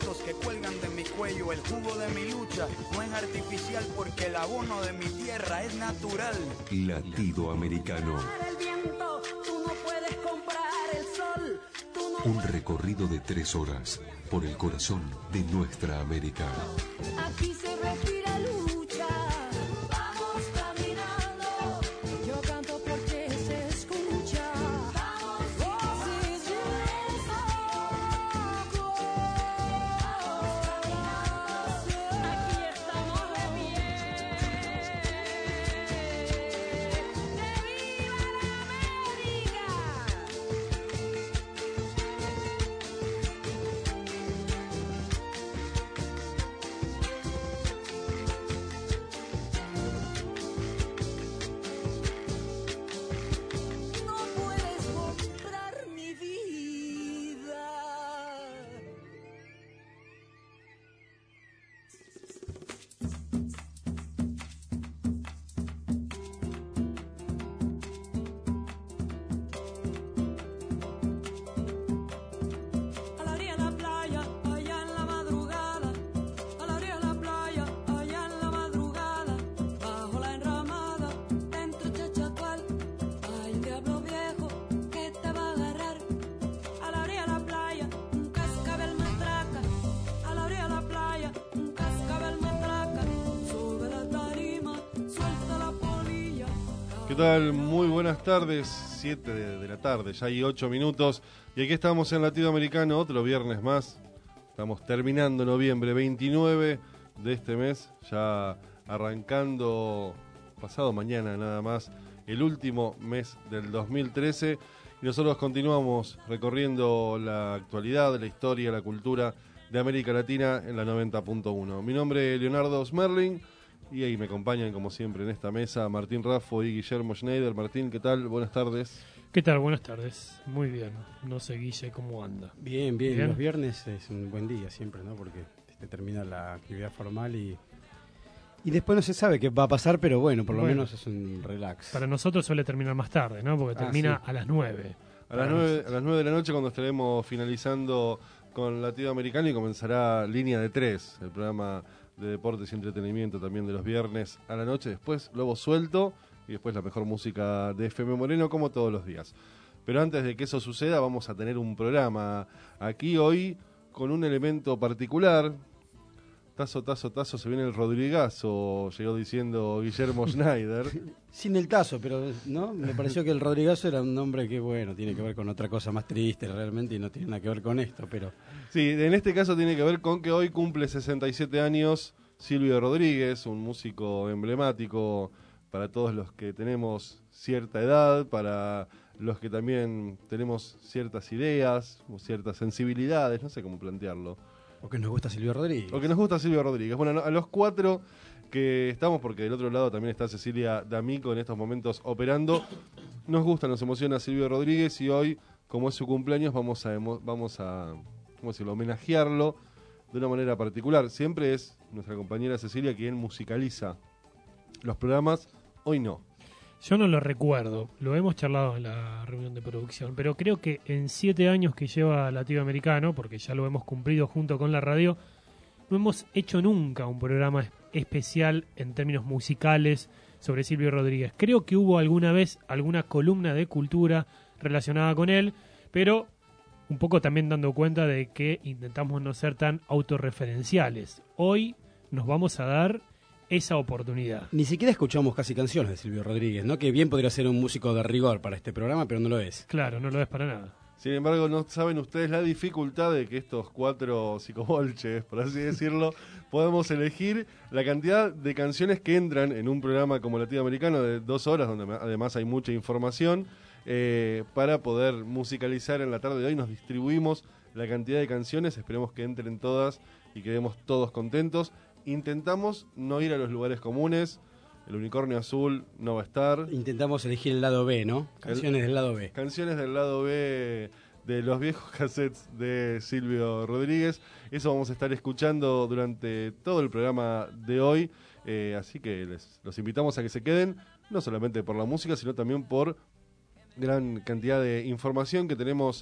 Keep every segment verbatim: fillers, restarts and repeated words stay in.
cimientos que cuelgan de mi cuello. El jugo de mi lucha no es artificial porque el abono de mi tierra es natural. Latido Americano. El viento, tú no puedes comprar el sol. Tú no Un recorrido de tres horas por el corazón de nuestra América. Aquí se respira lucha. Vamos caminando. Yo canto porque se escucha. Vamos, oh, sí, sí, aquí estamos de pie. ¡Que viva la América! No puedes comprar mi vida. A la orilla de la playa, allá en la madrugada. A la orilla de la playa, allá en la madrugada. Bajo la enramada, entre Chachacual, hay un diablo viejo que te va a agarrar. A la orilla de la playa, un cascabel me atraca. A la orilla de la playa, un cascabel me atraca. Sube la tarima, suelta la polilla. ¿Qué tal? Muy buenas tardes, siete de, de la tarde, ya hay ocho minutos. Y aquí estamos en Latido Americano, otro viernes más. Estamos terminando noviembre, veintinueve de este mes, ya arrancando pasado mañana nada más, el último mes del dos mil trece. Y nosotros continuamos recorriendo la actualidad, la historia, la cultura de América Latina en la noventa punto uno. Mi nombre es Leonardo Smerling. Y ahí me acompañan, como siempre, en esta mesa Martín Raffo y Guillermo Schneider. Martín, ¿qué tal? Buenas tardes. ¿Qué tal? Buenas tardes. Muy bien. No sé, Guille, ¿cómo anda? Bien, bien, Bien. Los viernes es un buen día siempre, ¿no? Porque este, termina la actividad formal y y después no se sabe qué va a pasar, pero bueno, por lo Bueno. menos es un relax. Para nosotros suele terminar más tarde, ¿no? Porque Ah, termina sí. a las nueve. A las nueve, a las nueve de la noche, cuando estaremos finalizando con Latido Americano, y comenzará Línea de Tres, el programa de deportes y entretenimiento también de los viernes a la noche. Después Lobo Suelto y después la mejor música de F M Moreno, como todos los días. Pero antes de que eso suceda, vamos a tener un programa aquí hoy con un elemento particular. Tazo, tazo, tazo, se viene el Rodrigazo, llegó diciendo Guillermo Schneider. Sin el tazo, pero no, me pareció que el Rodrigazo era un nombre que, bueno, tiene que ver con otra cosa más triste realmente y no tiene nada que ver con esto, pero Sí, en este caso tiene que ver con que hoy cumple sesenta y siete años Silvio Rodríguez, un músico emblemático para todos los que tenemos cierta edad, para los que también tenemos ciertas ideas o ciertas sensibilidades, no sé cómo plantearlo. o que nos gusta Silvio Rodríguez. O que nos gusta Silvio Rodríguez. Bueno, a los cuatro que estamos, porque del otro lado también está Cecilia D'Amico en estos momentos operando, nos gusta, nos emociona Silvio Rodríguez, y hoy, como es su cumpleaños, vamos a, emo- vamos a ¿cómo decirlo?, homenajearlo de una manera particular. Siempre es nuestra compañera Cecilia quien musicaliza los programas, hoy no. Yo no lo recuerdo, lo hemos charlado en la reunión de producción, pero creo que en siete años que lleva Latido Americano, porque ya lo hemos cumplido junto con la radio, no hemos hecho nunca un programa es- especial en términos musicales sobre Silvio Rodríguez. Creo que hubo alguna vez alguna columna de cultura relacionada con él, pero un poco también dando cuenta de que intentamos no ser tan autorreferenciales. Hoy nos vamos a dar esa oportunidad. Ni siquiera escuchamos casi canciones de Silvio Rodríguez, ¿no? Que bien podría ser un músico de rigor para este programa, pero no lo es. Claro, no lo es para nada. Sin embargo, no saben ustedes la dificultad de que estos cuatro psicobolches, por así decirlo, podamos elegir la cantidad de canciones que entran en un programa como Latido Americano de dos horas, donde además hay mucha información, eh, para poder musicalizar en la tarde de hoy. Nos distribuimos la cantidad de canciones, esperemos que entren todas y quedemos todos contentos. Intentamos no ir a los lugares comunes. El Unicornio Azul no va a estar. Intentamos elegir el lado B, ¿no? Canciones El- del lado B. Canciones del lado B de los viejos cassettes de Silvio Rodríguez. Eso vamos a estar escuchando durante todo el programa de hoy. Eh, así que les, los invitamos a que se queden, no solamente por la música, sino también por gran cantidad de información que tenemos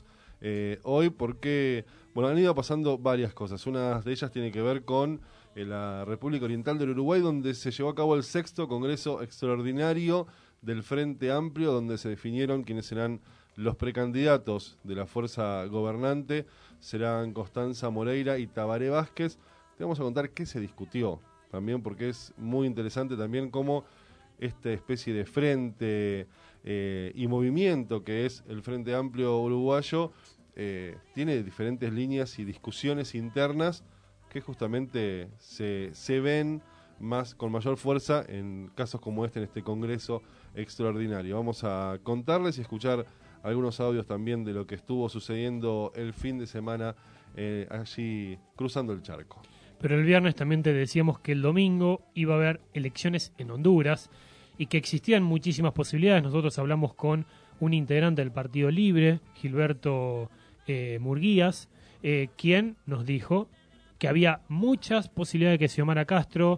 eh, hoy porque, bueno, han ido pasando varias cosas. Una de ellas tiene que ver con eh, la República Oriental del Uruguay, donde se llevó a cabo el sexto Congreso Extraordinario del Frente Amplio, donde se definieron quiénes serán los precandidatos de la fuerza gobernante. Serán Constanza Moreira y Tabaré Vázquez. Te vamos a contar qué se discutió también, porque es muy interesante también cómo esta especie de frente eh, y movimiento que es el Frente Amplio Uruguayo eh, tiene diferentes líneas y discusiones internas que justamente se, se ven más con mayor fuerza en casos como este, en este Congreso Extraordinario. Vamos a contarles y escuchar algunos audios también de lo que estuvo sucediendo el fin de semana eh, allí cruzando el charco. Pero el viernes también te decíamos que el domingo iba a haber elecciones en Honduras y que existían muchísimas posibilidades. Nosotros hablamos con un integrante del Partido Libre, Gilberto eh, Murguías, eh, quien nos dijo que había muchas posibilidades de que Xiomara Castro,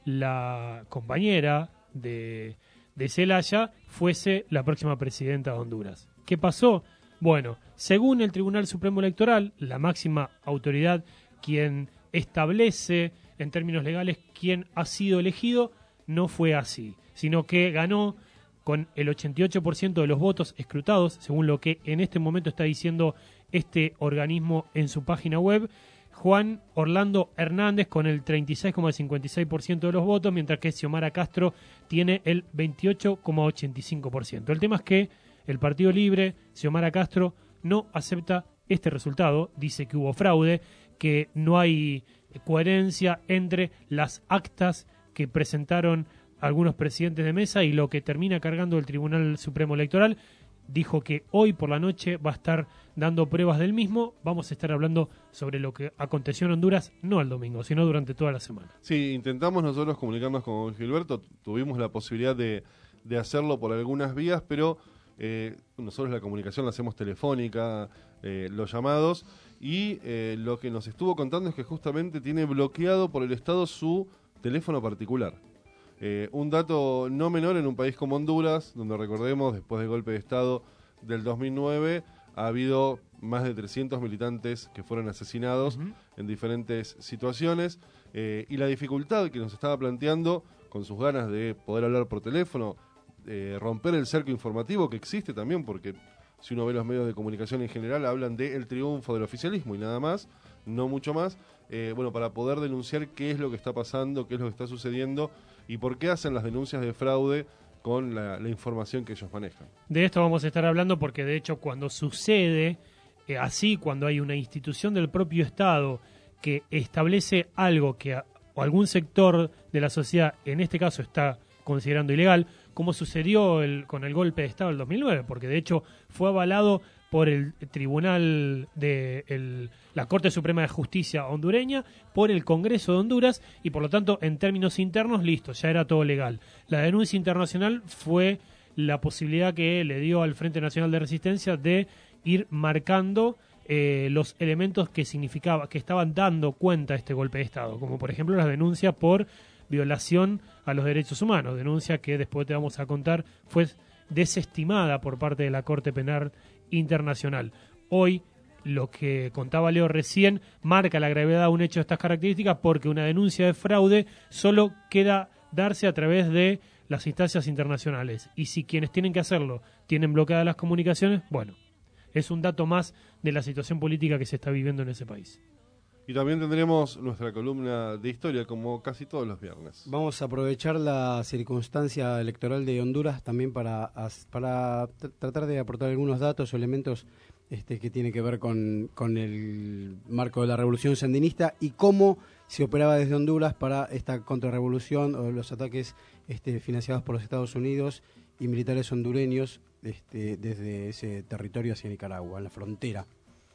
la compañera de, de Zelaya, fuese la próxima presidenta de Honduras. ¿Qué pasó? Bueno, según el Tribunal Supremo Electoral, la máxima autoridad quien establece en términos legales quién ha sido elegido, no fue así, sino que ganó con el ochenta y ocho por ciento de los votos escrutados, según lo que en este momento está diciendo este organismo en su página web, Juan Orlando Hernández con el treinta y seis coma cincuenta y seis por ciento de los votos, mientras que Xiomara Castro tiene el veintiocho coma ochenta y cinco por ciento. El tema es que el Partido Libre, Xiomara Castro, no acepta este resultado, dice que hubo fraude, que no hay coherencia entre las actas que presentaron algunos presidentes de mesa y lo que termina cargando el Tribunal Supremo Electoral. Dijo que hoy por la noche va a estar dando pruebas del mismo. Vamos a estar hablando sobre lo que aconteció en Honduras, no el domingo, sino durante toda la semana. Sí, intentamos nosotros comunicarnos con Gilberto, tuvimos la posibilidad de, de hacerlo por algunas vías, pero eh, nosotros la comunicación la hacemos telefónica, eh, los llamados, y eh, lo que nos estuvo contando es que justamente tiene bloqueado por el Estado su teléfono particular. Eh, un dato no menor en un país como Honduras, donde recordemos, después del golpe de Estado del dos mil nueve, ha habido más de trescientos militantes que fueron asesinados uh-huh. en diferentes situaciones, eh, y la dificultad que nos estaba planteando, con sus ganas de poder hablar por teléfono, eh, romper el cerco informativo que existe también, porque si uno ve los medios de comunicación en general, hablan del triunfo del oficialismo y nada más, no mucho más, eh, bueno, para poder denunciar qué es lo que está pasando, qué es lo que está sucediendo y por qué hacen las denuncias de fraude con la, la información que ellos manejan. De esto vamos a estar hablando porque de hecho cuando sucede eh, así, cuando hay una institución del propio Estado que establece algo que a, o algún sector de la sociedad, en este caso, está considerando ilegal, como sucedió el, con el golpe de Estado del dos mil nueve, porque de hecho fue avalado por el Tribunal de el, la Corte Suprema de Justicia hondureña, por el Congreso de Honduras, y por lo tanto, en términos internos, listo, ya era todo legal. La denuncia internacional fue la posibilidad que le dio al Frente Nacional de Resistencia de ir marcando eh, los elementos que significaba, que estaban dando cuenta de este golpe de Estado, como por ejemplo las denuncias por violación a los derechos humanos, denuncia que después te vamos a contar fue desestimada por parte de la Corte Penal Internacional. Hoy, lo que contaba Leo recién, marca la gravedad de un hecho de estas características porque una denuncia de fraude solo queda darse a través de las instancias internacionales. Y si quienes tienen que hacerlo tienen bloqueadas las comunicaciones, bueno, es un dato más de la situación política que se está viviendo en ese país. Y también tendremos nuestra columna de historia, como casi todos los viernes. Vamos a aprovechar la circunstancia electoral de Honduras también para, para tratar de aportar algunos datos o elementos este, que tienen que ver con, con el marco de la revolución sandinista y cómo se operaba desde Honduras para esta contrarrevolución o los ataques este, financiados por los Estados Unidos y militares hondureños este, desde ese territorio hacia Nicaragua, en la frontera.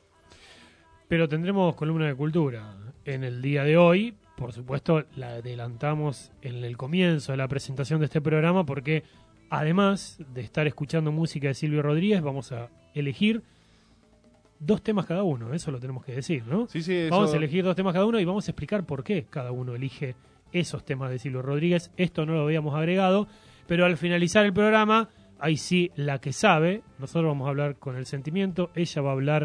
Pero tendremos columna de cultura en el día de hoy. Por supuesto, la adelantamos en el comienzo de la presentación de este programa porque además de estar escuchando música de Silvio Rodríguez, vamos a elegir dos temas cada uno. Eso lo tenemos que decir, ¿no? Sí, sí, eso... Vamos a elegir dos temas cada uno y vamos a explicar por qué cada uno elige esos temas de Silvio Rodríguez. Esto no lo habíamos agregado, pero al finalizar el programa, ahí sí, la que sabe, nosotros vamos a hablar con el sentimiento, ella va a hablar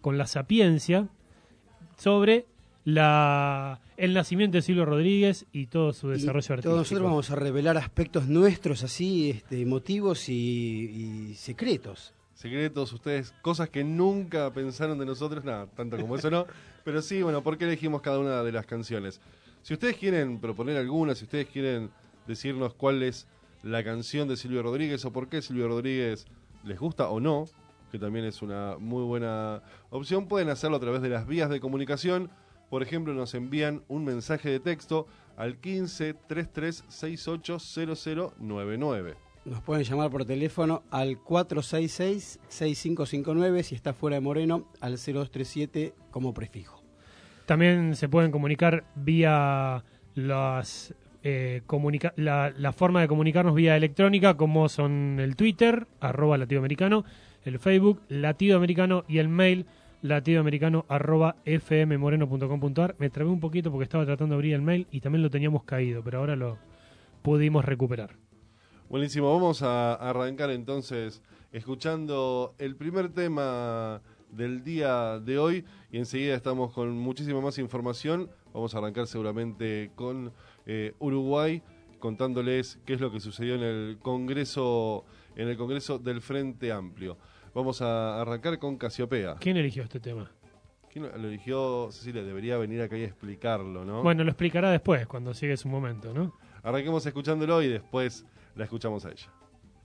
con La Sapiencia sobre la el nacimiento de Silvio Rodríguez y todo su desarrollo y artístico. Todos nosotros vamos a revelar aspectos nuestros así, este, emotivos y, y secretos. Secretos, ustedes, cosas que nunca pensaron de nosotros, nada, tanto como eso no, pero sí, bueno, ¿por qué elegimos cada una de las canciones? Si ustedes quieren proponer alguna, si ustedes quieren decirnos cuál es la canción de Silvio Rodríguez o por qué Silvio Rodríguez les gusta o no, que también es una muy buena opción, pueden hacerlo a través de las vías de comunicación. Por ejemplo, nos envían un mensaje de texto al quince, treinta y tres, sesenta y ocho, cero cero nueve nueve. Nos pueden llamar por teléfono al cuatro seis seis, seis cinco cinco nueve, si está fuera de Moreno, al cero dos tres siete como prefijo. También se pueden comunicar vía las eh, comunica la, la forma de comunicarnos vía electrónica, como son el Twitter, arroba latidoamericano, el Facebook, latidoamericano, y el mail, latidoamericano arroba fmmoreno punto com punto ar. Me trabé un poquito porque estaba tratando de abrir el mail y también lo teníamos caído, pero ahora lo pudimos recuperar. Buenísimo, vamos a arrancar entonces escuchando el primer tema del día de hoy y enseguida estamos con muchísima más información. Vamos a arrancar seguramente con eh, Uruguay, contándoles qué es lo que sucedió en el Congreso, en el Congreso del Frente Amplio. Vamos a arrancar con Casiopea. ¿Quién eligió este tema? ¿Quién lo eligió? Cecilia, debería venir acá y explicarlo, ¿no? Bueno, lo explicará después, cuando llegue su momento, ¿no? Arranquemos escuchándolo y después la escuchamos a ella.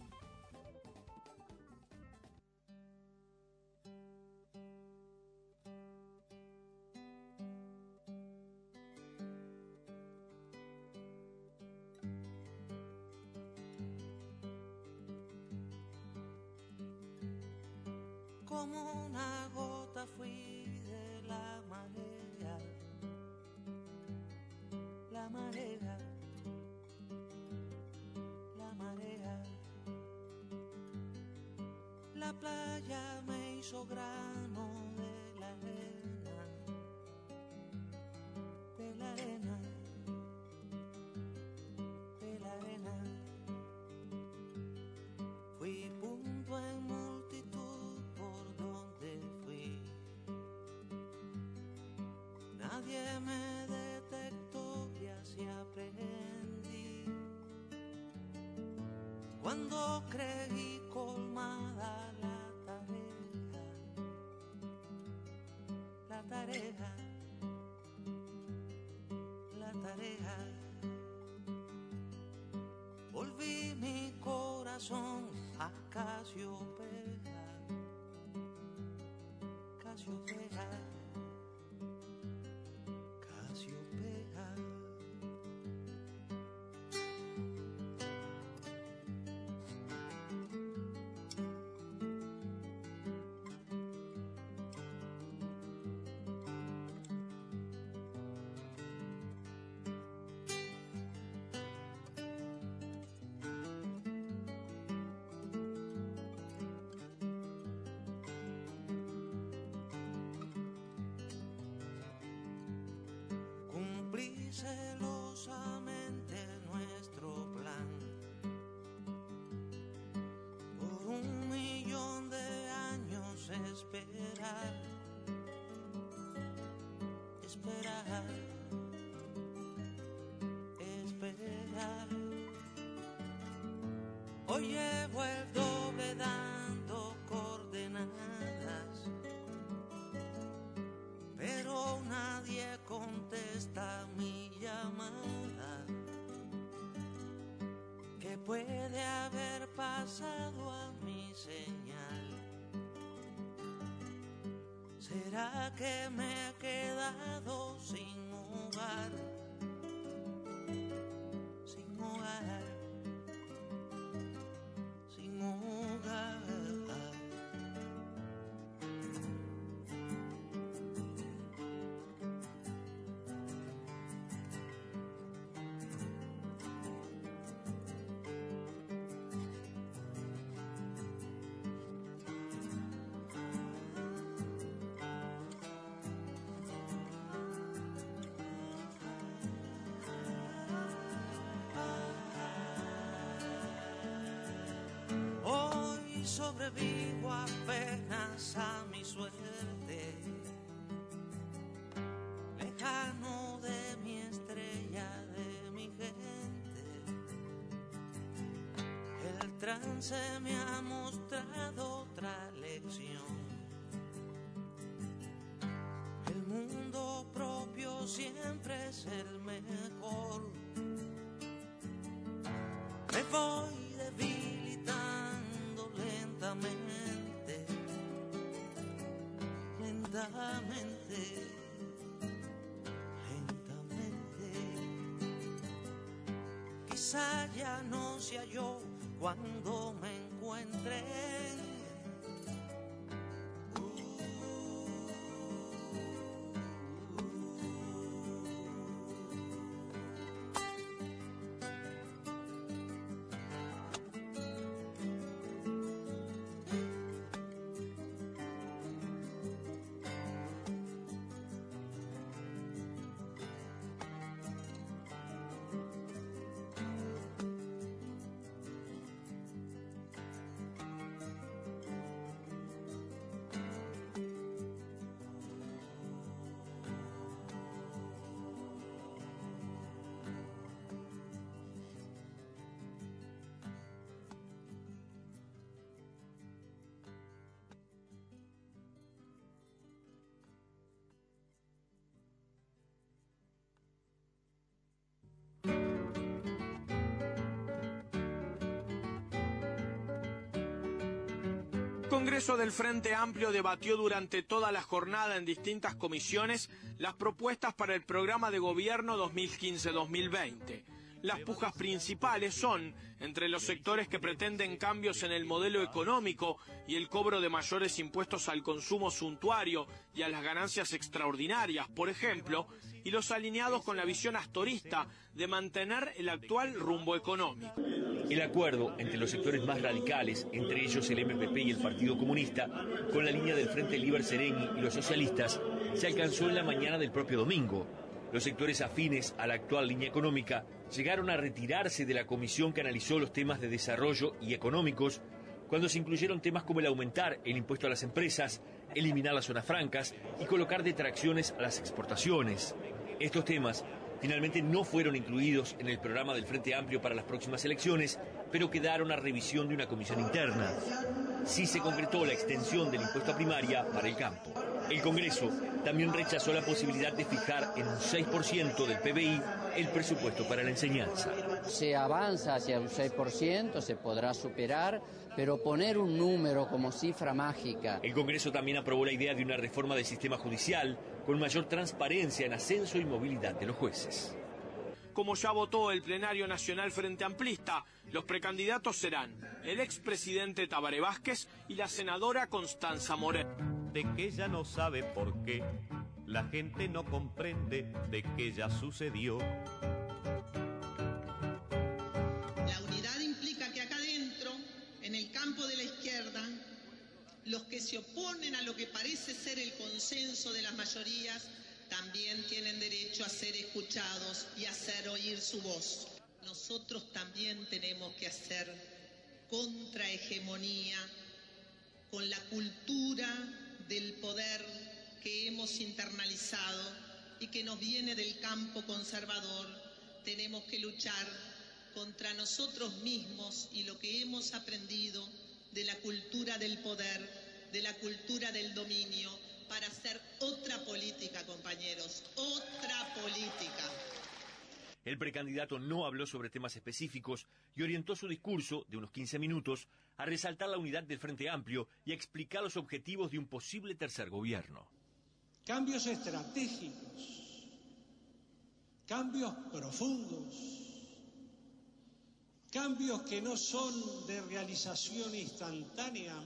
Como una gota fui de la marea, la marea, la marea. La playa me hizo grano de la arena, de la arena, de la arena. Fui punto en multitud por donde fui. Nadie me detectó y así aprendí. Cuando creí colmada la tarea, la tarea, la tarea, volví mi corazón a Casiopea, Casiopea, Casiopea. Celosamente nuestro plan, por un millón de años esperar, esperar, esperar. Hoy llevo el doble dando coordenadas, pero nadie contesta mi llamada. ¿Qué puede haber pasado a mi señal? ¿Será que me he quedado sin hogar? Sin hogar, sin hogar. Sobrevivo apenas a mi suerte. trance me ha mostrado otra lección. El mundo propio siempre es el mejor. Me voy debilitando lentamente, lentamente, lentamente. Quizá ya no sea yo cuando me encuentre. El Congreso del Frente Amplio debatió durante toda la jornada en distintas comisiones las propuestas para el programa de gobierno dos mil quince dos mil veinte. Las pujas principales son entre los sectores que pretenden cambios en el modelo económico y el cobro de mayores impuestos al consumo suntuario y a las ganancias extraordinarias, por ejemplo, y los alineados con la visión astorista de mantener el actual rumbo económico. El acuerdo entre los sectores más radicales, entre ellos el M P P y el Partido Comunista, con la línea del Frente Liber Sereni y los socialistas, se alcanzó en la mañana del propio domingo. Los sectores afines a la actual línea económica llegaron a retirarse de la comisión que analizó los temas de desarrollo y económicos, cuando se incluyeron temas como el aumentar el impuesto a las empresas, eliminar las zonas francas y colocar detracciones a las exportaciones. Estos temas finalmente no fueron incluidos en el programa del Frente Amplio para las próximas elecciones, pero quedaron a revisión de una comisión interna. Sí se concretó la extensión del impuesto a primaria para el campo. El Congreso también rechazó la posibilidad de fijar en un seis por ciento del P B I el presupuesto para la enseñanza. Se avanza hacia un seis por ciento, se podrá superar, pero poner un número como cifra mágica. El Congreso también aprobó la idea de una reforma del sistema judicial con mayor transparencia en ascenso y movilidad de los jueces. Como ya votó el plenario nacional Frente Amplista, los precandidatos serán el expresidente Tabaré Vázquez y la senadora Constanza Moreno. De que ella no sabe por qué, la gente no comprende de que ya sucedió. La unidad implica que acá adentro, en el campo de la izquierda, los que se oponen a lo que parece ser el consenso de las mayorías también tienen derecho a ser escuchados y a hacer oír su voz. Nosotros también tenemos que hacer contrahegemonía con la cultura del poder que hemos internalizado y que nos viene del campo conservador. Tenemos que luchar contra nosotros mismos y lo que hemos aprendido de la cultura del poder, de la cultura del dominio, para hacer otra política, compañeros, otra política. El precandidato no habló sobre temas específicos y orientó su discurso, de unos quince minutos, a resaltar la unidad del Frente Amplio y a explicar los objetivos de un posible tercer gobierno. Cambios estratégicos, cambios profundos, cambios que no son de realización instantánea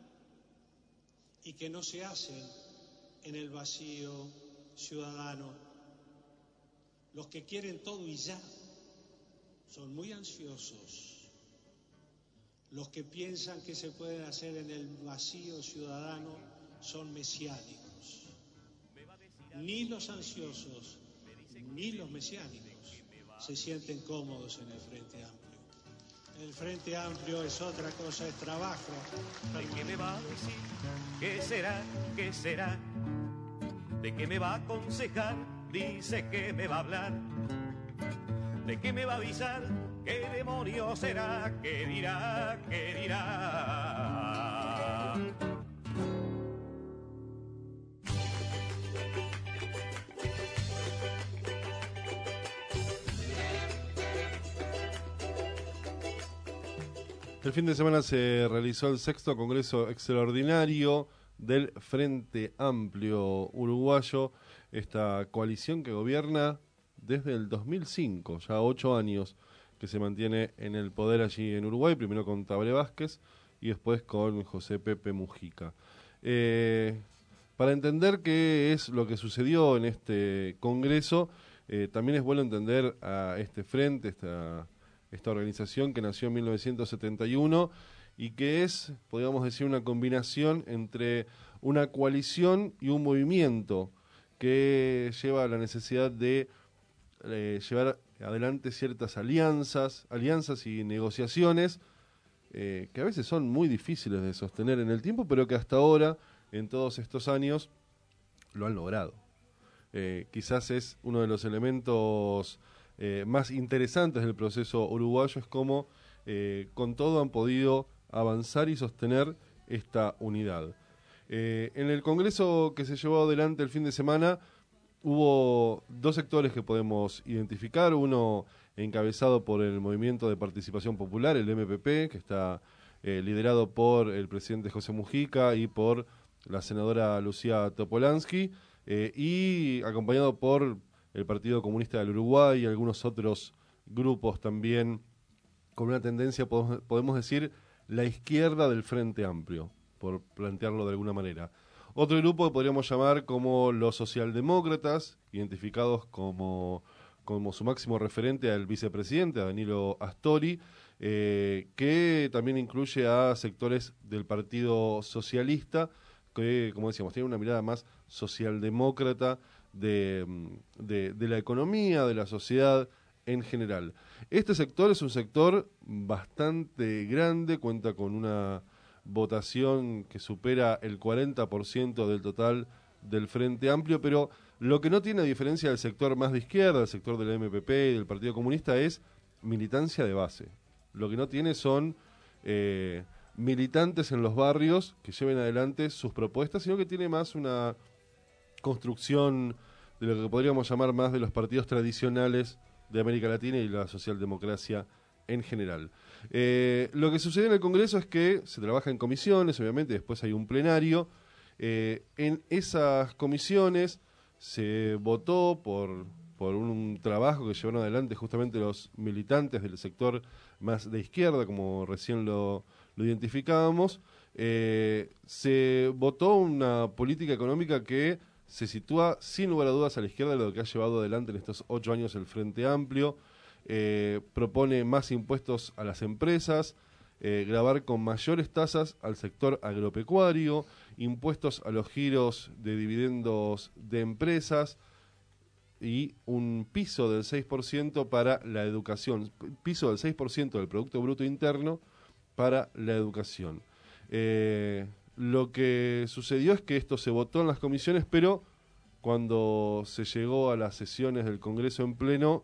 y que no se hacen en el vacío ciudadano. Los que quieren todo y ya son muy ansiosos. Los que piensan que se pueden hacer en el vacío ciudadano son mesiánicos. Ni los ansiosos ni los mesiánicos se sienten cómodos en el Frente Amplio. El Frente Amplio es otra cosa, es trabajo. ¿De qué me va a decir? ¿Qué será? ¿Qué será? ¿De qué me va a aconsejar? Dice que me va a hablar. ¿De qué me va a avisar? ¿Qué demonio será? ¿Qué dirá? ¿Qué dirá? El fin de semana se realizó el sexto Congreso Extraordinario del Frente Amplio Uruguayo, esta coalición que gobierna desde el dos mil cinco, ya ocho años que se mantiene en el poder allí en Uruguay, primero con Tabaré Vázquez y después con José Pepe Mujica. Eh, para entender qué es lo que sucedió en este Congreso, eh, también es bueno entender a este frente, esta... esta organización que nació en mil novecientos setenta y uno y que es, podríamos decir, una combinación entre una coalición y un movimiento que lleva a la necesidad de eh, llevar adelante ciertas alianzas, alianzas y negociaciones eh, que a veces son muy difíciles de sostener en el tiempo, pero que hasta ahora, en todos estos años, lo han logrado. Eh, quizás es uno de los elementos Eh, más interesantes del proceso uruguayo, es cómo eh, con todo han podido avanzar y sostener esta unidad. Eh, en el Congreso que se llevó adelante el fin de semana hubo dos sectores que podemos identificar, uno encabezado por el Movimiento de Participación Popular, el M P P, que está eh, liderado por el presidente José Mujica y por la senadora Lucía Topolansky, eh, y acompañado por el Partido Comunista del Uruguay y algunos otros grupos también con una tendencia, podemos decir, la izquierda del Frente Amplio, por plantearlo de alguna manera. Otro grupo que podríamos llamar como los socialdemócratas, identificados como, como su máximo referente al vicepresidente, a Danilo Astori, eh, que también incluye a sectores del Partido Socialista, que, como decíamos, tiene una mirada más socialdemócrata de, de, de la economía, de la sociedad en general. Este sector es un sector bastante grande, cuenta con una votación que supera el cuarenta por ciento del total del Frente Amplio, pero lo que no tiene, a diferencia del sector más de izquierda, el sector del M P P y del Partido Comunista, es militancia de base. Lo que no tiene son eh, militantes en los barrios que lleven adelante sus propuestas, sino que tiene más una construcción de lo que podríamos llamar más de los partidos tradicionales de América Latina y la socialdemocracia en general. Eh, lo que sucede en el Congreso es que se trabaja en comisiones, obviamente, después hay un plenario. Eh, en esas comisiones se votó por, por un trabajo que llevaron adelante justamente los militantes del sector más de izquierda, como recién lo, lo identificábamos. Eh, se votó una política económica que se sitúa sin lugar a dudas a la izquierda de lo que ha llevado adelante en estos ocho años el Frente Amplio. Eh, propone más impuestos a las empresas, eh, gravar con mayores tasas al sector agropecuario, impuestos a los giros de dividendos de empresas y un piso del seis por ciento para la educación, piso del seis por ciento del Producto Bruto Interno para la educación. Eh, Lo que sucedió es que esto se votó en las comisiones, pero cuando se llegó a las sesiones del Congreso en pleno,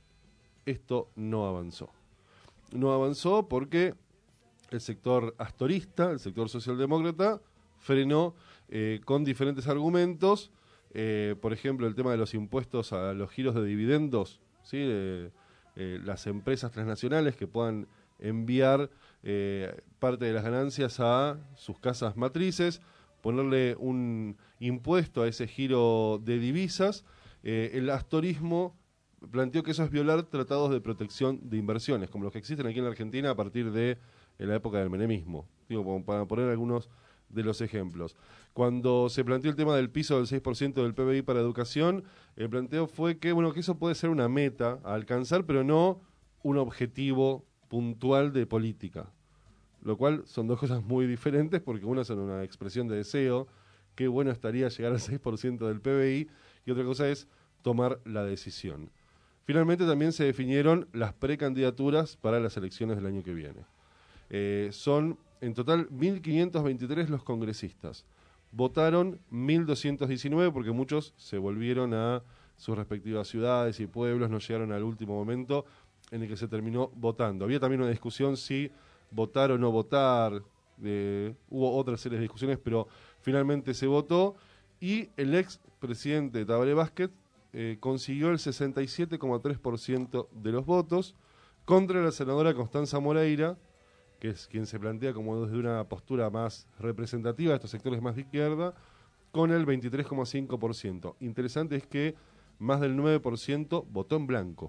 esto no avanzó. No avanzó porque el sector astorista, el sector socialdemócrata, frenó eh, con diferentes argumentos. Eh, por ejemplo, el tema de los impuestos a los giros de dividendos, ¿sí? Eh, eh, las empresas transnacionales que puedan enviar eh, parte de las ganancias a sus casas matrices, ponerle un impuesto a ese giro de divisas. Eh, el astorismo planteó que eso es violar tratados de protección de inversiones, como los que existen aquí en la Argentina a partir de la época del menemismo. Digo, para poner algunos de los ejemplos. Cuando se planteó el tema del piso del seis por ciento del P B I para educación, el planteo fue que, bueno, que eso puede ser una meta a alcanzar, pero no un objetivo puntual de política, lo cual son dos cosas muy diferentes, porque una es una expresión de deseo, qué bueno estaría llegar al seis por ciento del P B I, y otra cosa es tomar la decisión. Finalmente también se definieron las precandidaturas para las elecciones del año que viene. Eh, son en total mil quinientos veintitrés los congresistas. Votaron mil doscientos diecinueve porque muchos se volvieron a sus respectivas ciudades y pueblos, no llegaron al último momento en el que se terminó votando. Había también una discusión si votar o no votar, eh, hubo otra serie de discusiones, pero finalmente se votó y el ex presidente Tabaré Vázquez eh, consiguió el sesenta y siete coma tres por ciento de los votos contra la senadora Constanza Moreira, que es quien se plantea como desde una postura más representativa de estos sectores más de izquierda, con el veintitrés coma cinco por ciento. Interesante es que más del nueve por ciento votó en blanco.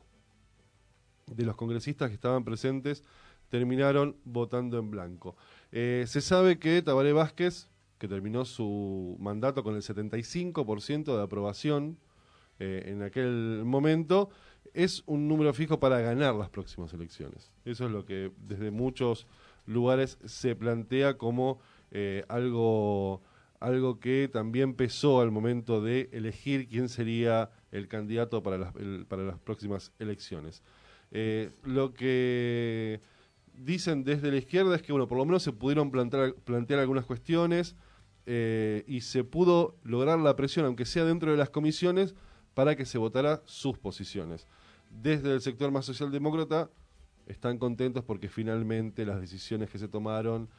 De los congresistas que estaban presentes, terminaron votando en blanco. Eh, se sabe que Tabaré Vázquez, que terminó su mandato con el setenta y cinco por ciento de aprobación eh, en aquel momento, es un número fijo para ganar las próximas elecciones. Eso es lo que desde muchos lugares se plantea como eh, algo, algo que también pesó al momento de elegir quién sería el candidato para las, el, para las próximas elecciones. Eh, lo que dicen desde la izquierda es que, bueno, por lo menos se pudieron plantear, plantear algunas cuestiones eh, y se pudo lograr la presión, aunque sea dentro de las comisiones, para que se votara sus posiciones. Desde el sector más socialdemócrata están contentos porque finalmente las decisiones que se tomaron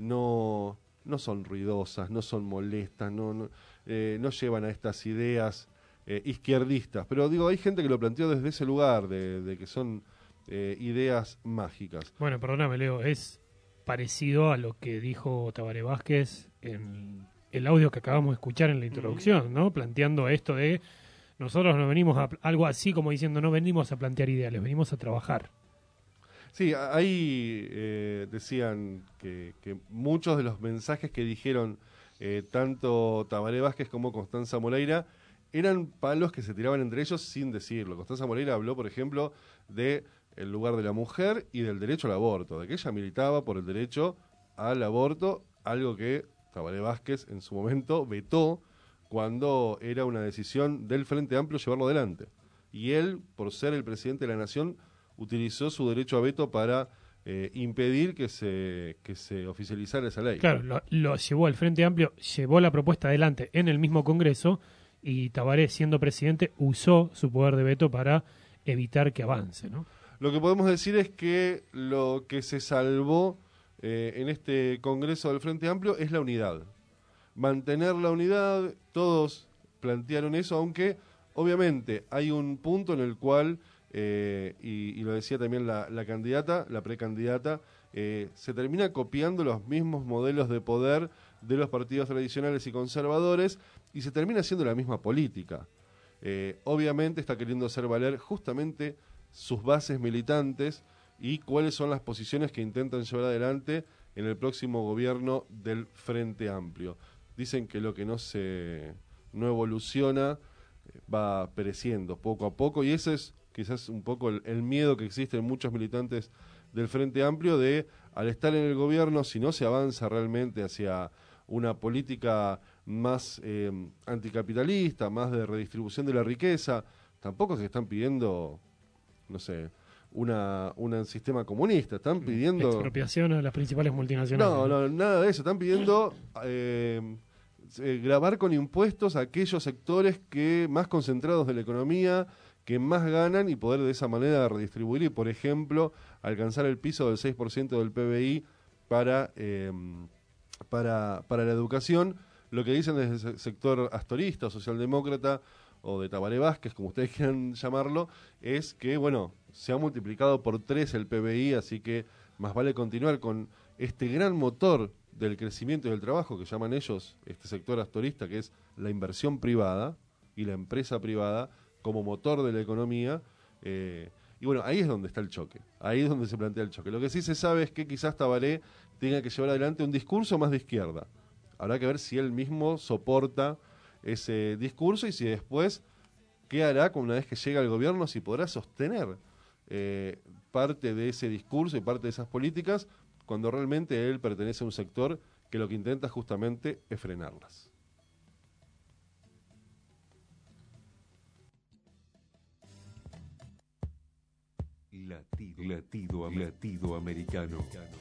no, no son ruidosas, no son molestas, no, no, eh, no llevan a estas ideas eh, izquierdistas. Pero digo, hay gente que lo planteó desde ese lugar, de, de que son eh, ideas mágicas. Bueno, perdóname, Leo, es parecido a lo que dijo Tabaré Vázquez en el audio que acabamos de escuchar en la introducción, ¿no? Planteando esto de nosotros no venimos a, algo así como diciendo, no venimos a plantear ideales, venimos a trabajar. Sí, ahí eh, decían que, que muchos de los mensajes que dijeron eh, tanto Tabaré Vázquez como Constanza Moreira eran palos que se tiraban entre ellos sin decirlo. Constanza Moreira habló, por ejemplo, de el lugar de la mujer y del derecho al aborto, de que ella militaba por el derecho al aborto, algo que Tabaré Vázquez en su momento vetó cuando era una decisión del Frente Amplio llevarlo adelante. Y él, por ser el presidente de la Nación, utilizó su derecho a veto para eh, impedir que se, que se oficializara esa ley. Claro, lo, lo llevó el Frente Amplio, llevó la propuesta adelante en el mismo Congreso y Tabaré, siendo presidente, usó su poder de veto para evitar que avance, ¿no? Lo que podemos decir es que lo que se salvó eh, en este Congreso del Frente Amplio es la unidad. Mantener la unidad, todos plantearon eso, aunque obviamente hay un punto en el cual, eh, y, y lo decía también la, la candidata, la precandidata, eh, se termina copiando los mismos modelos de poder de los partidos tradicionales y conservadores y se termina haciendo la misma política. Eh, obviamente está queriendo hacer valer justamente sus bases militantes y cuáles son las posiciones que intentan llevar adelante en el próximo gobierno del Frente Amplio. Dicen que lo que no se no evoluciona va pereciendo poco a poco y ese es quizás un poco el, el miedo que existe en muchos militantes del Frente Amplio de, al estar en el gobierno, si no se avanza realmente hacia una política más eh, anticapitalista, más de redistribución de la riqueza, tampoco se están pidiendo, no sé, una un sistema comunista, están pidiendo expropiación a las principales multinacionales. No, no, nada de eso, están pidiendo eh, eh, gravar con impuestos a aquellos sectores que más concentrados de la economía, que más ganan y poder de esa manera redistribuir y, por ejemplo, alcanzar el piso del seis por ciento del P B I para, eh, para, para la educación. Lo que dicen desde el sector astorista o socialdemócrata o de Tabaré Vázquez, como ustedes quieran llamarlo, es que, bueno, se ha multiplicado por tres el P B I, así que más vale continuar con este gran motor del crecimiento y del trabajo que llaman ellos, este sector astorista, que es la inversión privada y la empresa privada como motor de la economía. Eh, y bueno, ahí es donde está el choque, ahí es donde se plantea el choque. Lo que sí se sabe es que quizás Tabaré tenga que llevar adelante un discurso más de izquierda. Habrá que ver si él mismo soporta ese discurso y si después, ¿qué hará una vez que llega al gobierno? Si podrá sostener eh, parte de ese discurso y parte de esas políticas cuando realmente él pertenece a un sector que lo que intenta justamente es frenarlas. Latido, latido, latido americano.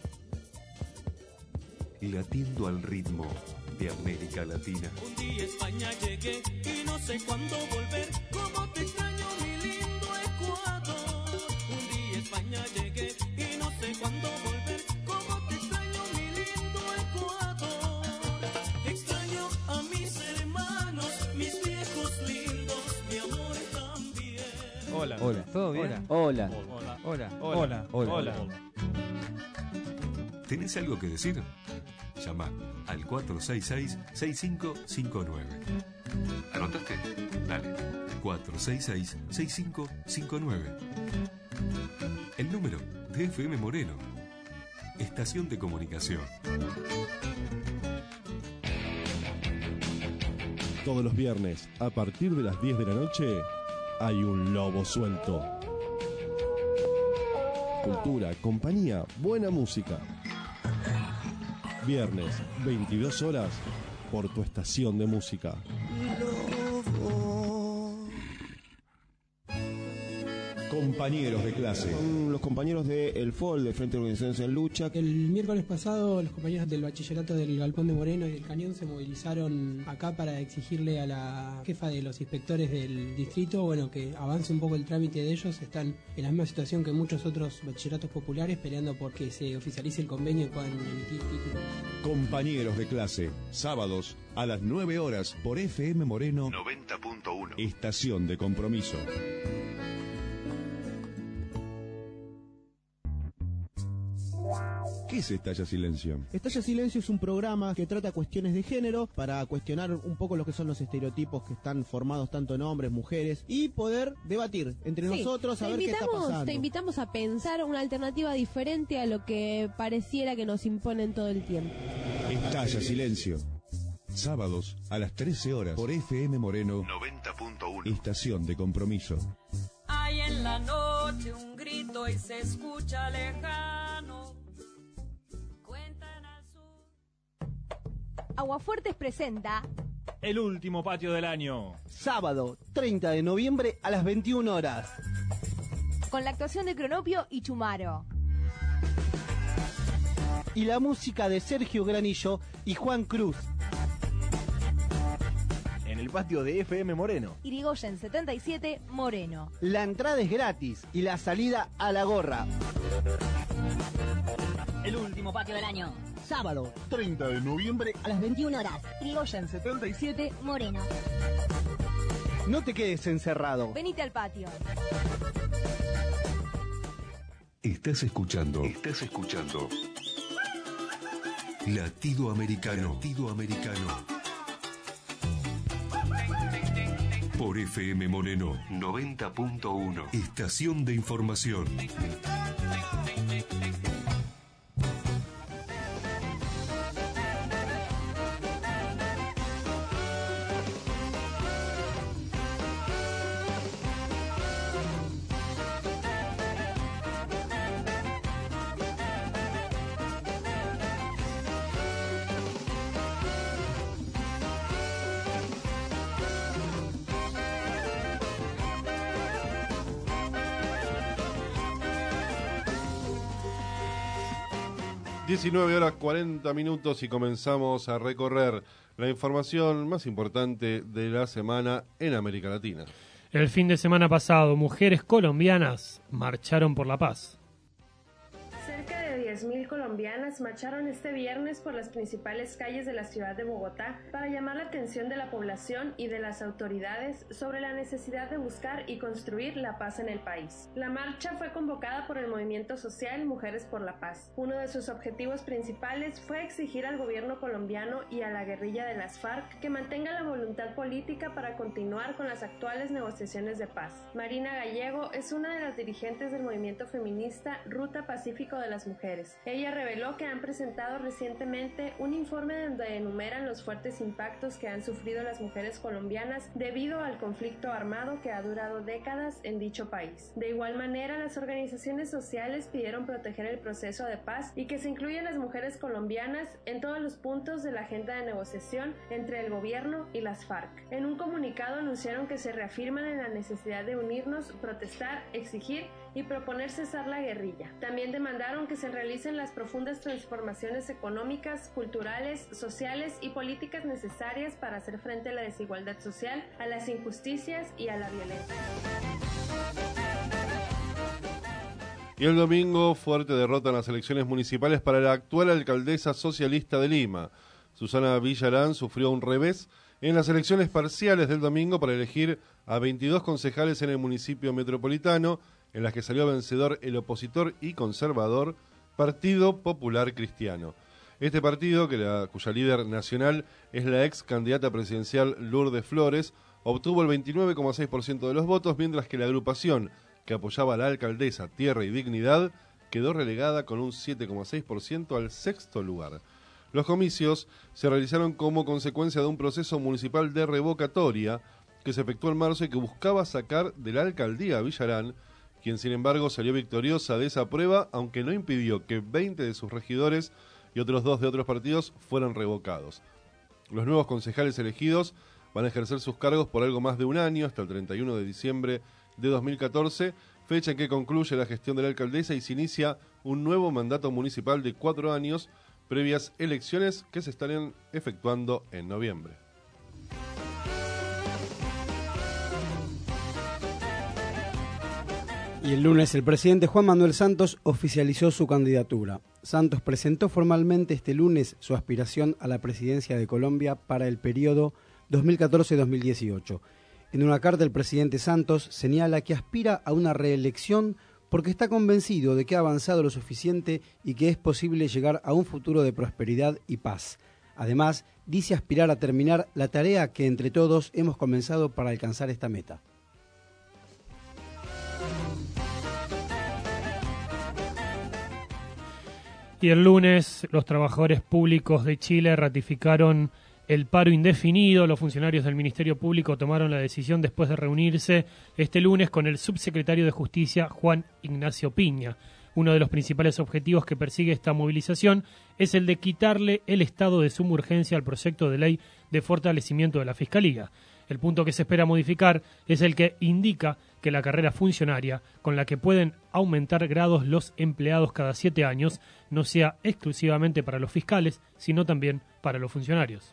Latiendo al ritmo de América Latina. Un día a España llegué y no sé cuándo volver. Cómo te extraño, mi lindo Ecuador. Un día a España Hola. Hola. ¿Todo bien? Hola. Hola. Hola. Hola. Hola. Hola. ¿Tenés algo que decir? Llama al cuatro seis seis, seis cinco cinco nueve. ¿Anotaste? Dale. cuatro seis seis, seis cinco cinco nueve. El número de F M Moreno. Estación de comunicación. Todos los viernes, a partir de las diez de la noche, hay un lobo suelto. Cultura, compañía, buena música. Viernes, veintidós horas, por tu estación de música. Compañeros de clase. Son los compañeros de El F O L, de Frente de Organizaciones en Lucha. El miércoles pasado los compañeros del bachillerato del Galpón de Moreno y del Cañón se movilizaron acá para exigirle a la jefa de los inspectores del distrito, bueno, que avance un poco el trámite de ellos. Están en la misma situación que muchos otros bachilleratos populares, peleando por que se oficialice el convenio y puedan emitir títulos. Compañeros de clase, sábados a las nueve horas por F M Moreno noventa punto uno. Estación de compromiso. ¿Qué es Estalla Silencio? Estalla Silencio es un programa que trata cuestiones de género para cuestionar un poco lo que son los estereotipos que están formados tanto en hombres, mujeres y poder debatir entre Sí, nosotros a te ver qué está invitamos- pasando. Te invitamos a pensar una alternativa diferente a lo que pareciera que nos imponen todo el tiempo. Estalla Silencio. Sábados a las trece horas por F M Moreno noventa punto uno. Estación de compromiso. Hay en la noche un grito y se escucha lejano. Aguafuertes presenta El último patio del año. Sábado, treinta de noviembre a las veintiuna horas. con la actuación de Cronopio y Chumaro. Y la música de Sergio Granillo y Juan Cruz. En el patio de F M Moreno. Irigoyen setenta y siete, Moreno. La entrada es gratis y la salida a la gorra. El último patio del año. Sábado, treinta de noviembre A las veintiuna horas. Irigoyen setenta y siete, Moreno. No te quedes encerrado. Venite al patio. Estás escuchando. Estás escuchando. Latido Americano. Latido Americano. Por F M Moreno noventa punto uno. Estación de información. diecinueve horas cuarenta minutos y comenzamos a recorrer la información más importante de la semana en América Latina. El fin de semana pasado, mujeres colombianas marcharon por la paz. Cerca de diez mil colombianas marcharon este viernes por las principales calles de la ciudad de Bogotá para llamar la atención de la población y de las autoridades sobre la necesidad de buscar y construir la paz en el país. La marcha fue convocada por el movimiento social Mujeres por la Paz. Uno de sus objetivos principales fue exigir al gobierno colombiano y a la guerrilla de las FARC que mantenga la voluntad política para continuar con las actuales negociaciones de paz. Marina Gallego es una de las dirigentes del movimiento feminista Ruta Pacífico de las Mujeres. Ella reveló que han presentado recientemente un informe donde enumeran los fuertes impactos que han sufrido las mujeres colombianas debido al conflicto armado que ha durado décadas en dicho país. De igual manera, las organizaciones sociales pidieron proteger el proceso de paz y que se incluyan las mujeres colombianas en todos los puntos de la agenda de negociación entre el gobierno y las FARC. En un comunicado anunciaron que se reafirman en la necesidad de unirnos, protestar, exigir y proponer cesar la guerrilla. También demandaron que se realicen las profundas transformaciones económicas, culturales, sociales y políticas necesarias para hacer frente a la desigualdad social, a las injusticias y a la violencia. Y el domingo, fuerte derrota en las elecciones municipales para la actual alcaldesa socialista de Lima. Susana Villarán sufrió un revés en las elecciones parciales del domingo para elegir a veintidós concejales en el municipio metropolitano, en las que salió vencedor el opositor y conservador Partido Popular Cristiano. Este partido, que la, cuya líder nacional es la ex candidata presidencial Lourdes Flores, obtuvo el veintinueve coma seis por ciento de los votos, mientras que la agrupación que apoyaba a la alcaldesa Tierra y Dignidad quedó relegada con un siete coma seis por ciento al sexto lugar. Los comicios se realizaron como consecuencia de un proceso municipal de revocatoria que se efectuó en marzo y que buscaba sacar de la alcaldía a Villarán, quien sin embargo salió victoriosa de esa prueba, aunque no impidió que veinte de sus regidores y otros dos de otros partidos fueran revocados. Los nuevos concejales elegidos van a ejercer sus cargos por algo más de un año, hasta el treinta y uno de diciembre de dos mil catorce, fecha en que concluye la gestión de la alcaldesa y se inicia un nuevo mandato municipal de cuatro años, previas elecciones que se estarán efectuando en noviembre. Y el lunes el presidente Juan Manuel Santos oficializó su candidatura. Santos presentó formalmente este lunes su aspiración a la presidencia de Colombia para el periodo dos mil catorce a dos mil dieciocho. En una carta el presidente Santos señala que aspira a una reelección porque está convencido de que ha avanzado lo suficiente y que es posible llegar a un futuro de prosperidad y paz. Además, dice aspirar a terminar la tarea que entre todos hemos comenzado para alcanzar esta meta. Y el lunes los trabajadores públicos de Chile ratificaron el paro indefinido. Los funcionarios del Ministerio Público tomaron la decisión después de reunirse este lunes con el subsecretario de Justicia, Juan Ignacio Piña. Uno de los principales objetivos que persigue esta movilización es el de quitarle el estado de suma urgencia al proyecto de ley de fortalecimiento de la Fiscalía. El punto que se espera modificar es el que indica que la carrera funcionaria, con la que pueden aumentar grados los empleados cada siete años, no sea exclusivamente para los fiscales, sino también para los funcionarios.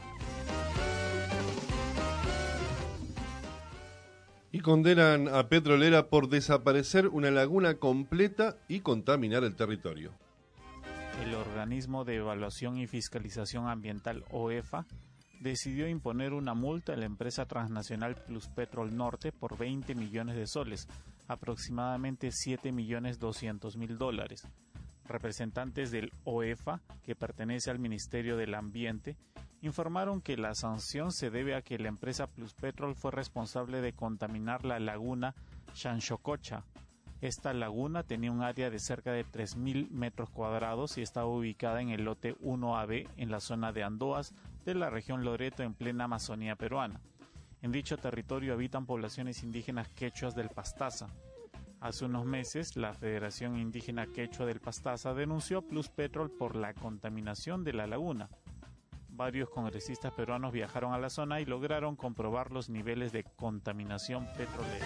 Y condenan a Petrolera por desaparecer una laguna completa y contaminar el territorio. El organismo de evaluación y fiscalización ambiental OEFA decidió imponer una multa a la empresa transnacional Pluspetrol Norte por veinte millones de soles, aproximadamente siete millones doscientos mil dólares. Representantes del OEFA, que pertenece al Ministerio del Ambiente, informaron que la sanción se debe a que la empresa Pluspetrol fue responsable de contaminar la laguna Chanchococha. Esta laguna tenía un área de cerca de tres mil metros cuadrados y estaba ubicada en el lote uno A B en la zona de Andoas de la región Loreto en plena Amazonía peruana. En dicho territorio habitan poblaciones indígenas quechuas del Pastaza. Hace unos meses, la Federación Indígena Quechua del Pastaza denunció a Pluspetrol por la contaminación de la laguna. Varios congresistas peruanos viajaron a la zona y lograron comprobar los niveles de contaminación petrolera.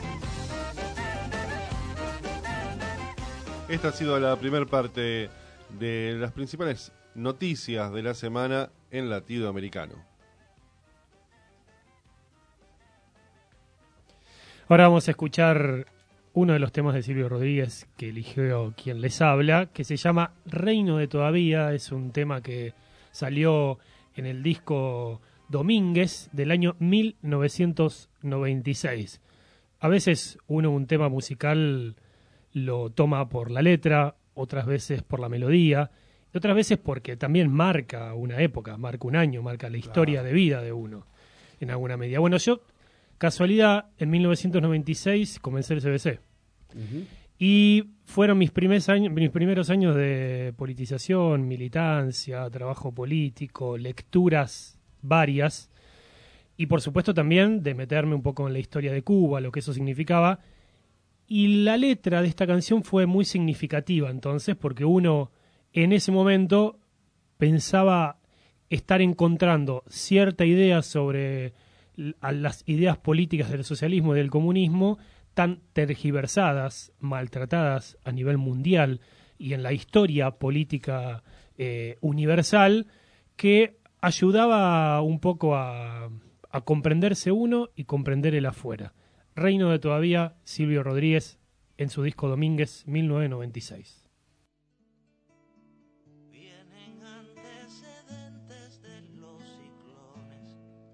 Esta ha sido la primera parte de las principales noticias de la semana en Latido Americano. Ahora vamos a escuchar uno de los temas de Silvio Rodríguez que eligió quien les habla, que se llama Reino de Todavía. Es un tema que salió en el disco Domínguez del año mil novecientos noventa y seis. A veces uno un tema musical lo toma por la letra, otras veces por la melodía, y otras veces porque también marca una época, marca un año, marca la historia claro. de vida de uno, en alguna medida. Bueno, yo, casualidad, en mil novecientos noventa y seis comencé el C B C. Uh-huh. Y fueron mis primeros años, mis primeros años de politización, militancia, trabajo político, lecturas varias, y por supuesto también de meterme un poco en la historia de Cuba, lo que eso significaba. Y la letra de esta canción fue muy significativa entonces, porque uno en ese momento pensaba estar encontrando cierta idea sobre las ideas políticas del socialismo y del comunismo tan tergiversadas, maltratadas a nivel mundial y en la historia política eh, universal, que ayudaba un poco a, a comprenderse uno y comprender el afuera. Reino de Todavía, Silvio Rodríguez, en su disco Domínguez, mil novecientos noventa y seis. Vienen antecedentes de los ciclones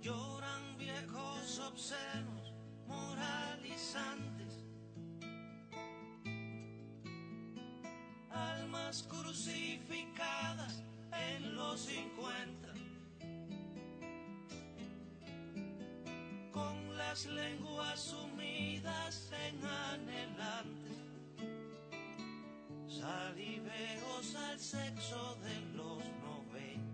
lloran viejos obscenos moralizantes, almas crucificadas en los cincuenta, con las lenguas sumidas en anhelantes saliveos al sexo de los noventa.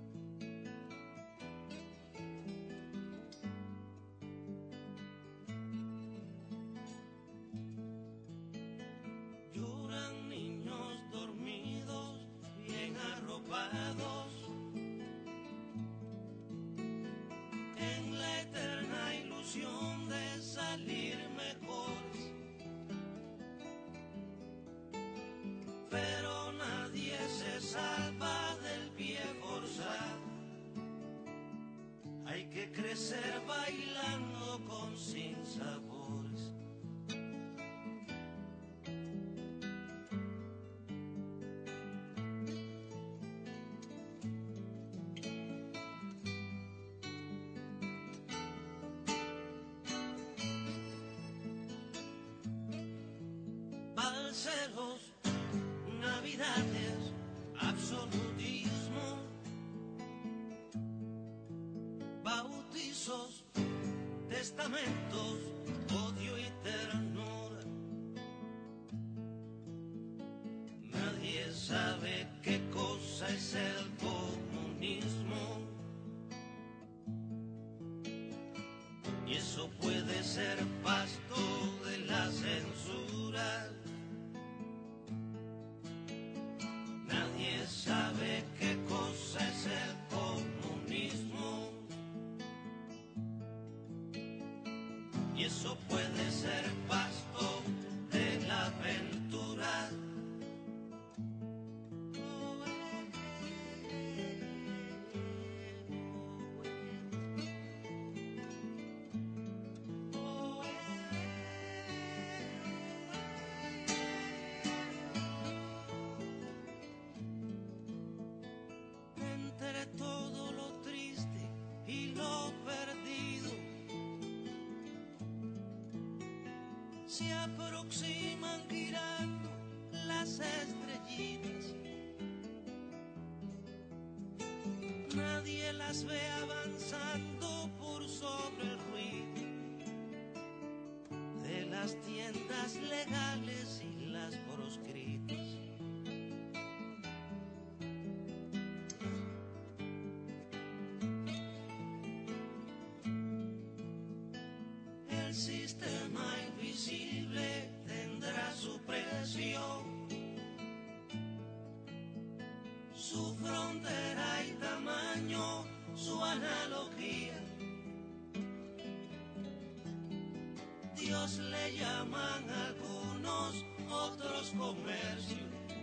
Lloran niños dormidos, bien arropados, en la eterna ilusión de salir mejores. Pero nadie se salva del pie forzado. Hay que crecer bailando con sinsabores. Balseros, navidades, absolutismo, bautizos, testamentos, odio y ternura. Nadie sabe qué cosa es el comunismo, y eso puede ser pasto de la censura. Nadie sabe qué cosa es el comunismo, y eso puede ser pasto de la aventura. Entre todo lo triste y lo perdido, se aproximan girando las estrellitas. Nadie las ve avanzando por sobre el ruido de las tiendas legales y las proscritas. El sistema invisible tendrá su precio, su frontera y tamaño, su analogía. Dios le llaman a algunos, otros comercio,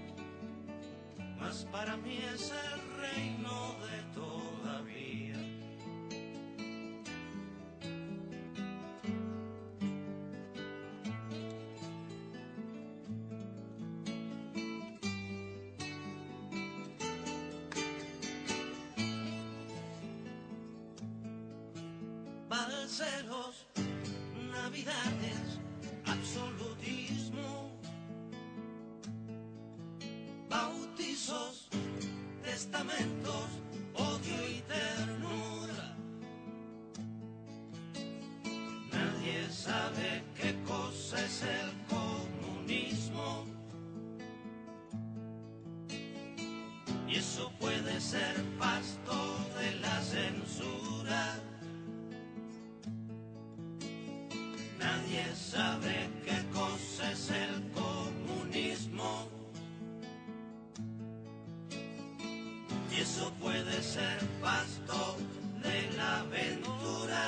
mas para mí es el reino de todavía. Balseros, navidades, absolutismo, bautizos, testamentos, odio y ternura. Nadie sabe qué cosa es el comunismo, y eso puede ser pasto de la censura. Nadie sabe qué cosa es el comunismo, y eso puede ser pasto de la aventura.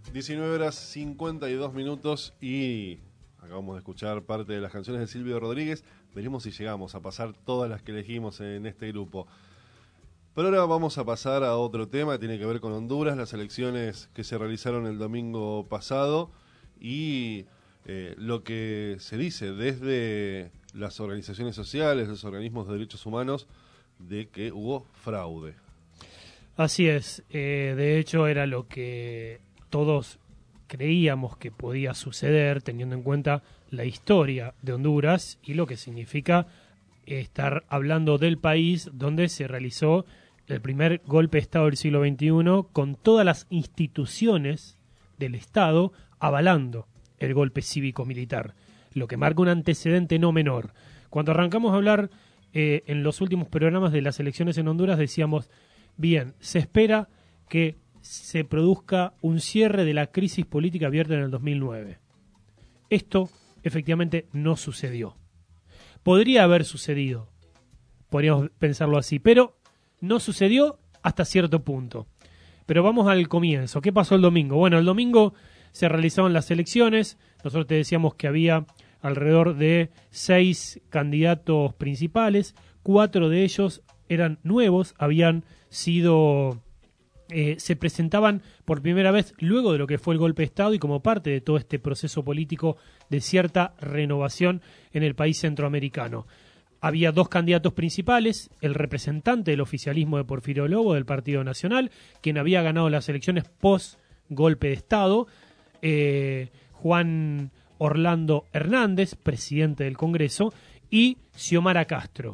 diecinueve horas cincuenta y dos minutos y acabamos de escuchar parte de las canciones de Silvio Rodríguez. Veremos si llegamos a pasar todas las que elegimos en este grupo. Pero ahora vamos a pasar a otro tema que tiene que ver con Honduras, las elecciones que se realizaron el domingo pasado y eh, lo que se dice desde las organizaciones sociales, los organismos de derechos humanos, de que hubo fraude. Así es, eh, de hecho era lo que todos creíamos que podía suceder teniendo en cuenta la historia de Honduras y lo que significa estar hablando del país donde se realizó el primer golpe de Estado del siglo veintiuno con todas las instituciones del Estado avalando el golpe cívico-militar, lo que marca un antecedente no menor. Cuando arrancamos a hablar eh, en los últimos programas de las elecciones en Honduras decíamos, bien, se espera que se produzca un cierre de la crisis política abierta en el dos mil nueve. Esto efectivamente no sucedió. Podría haber sucedido, podríamos pensarlo así, pero no sucedió hasta cierto punto. Pero vamos al comienzo. ¿Qué pasó el domingo? Bueno, el domingo se realizaron las elecciones. Nosotros te decíamos que había alrededor de seis candidatos principales. Cuatro de ellos eran nuevos, habían sido... Eh, se presentaban por primera vez luego de lo que fue el golpe de Estado y como parte de todo este proceso político de cierta renovación en el país centroamericano. Había dos candidatos principales, el representante del oficialismo de Porfirio Lobo del Partido Nacional, quien había ganado las elecciones post golpe de Estado, eh, Juan Orlando Hernández, presidente del Congreso, y Xiomara Castro,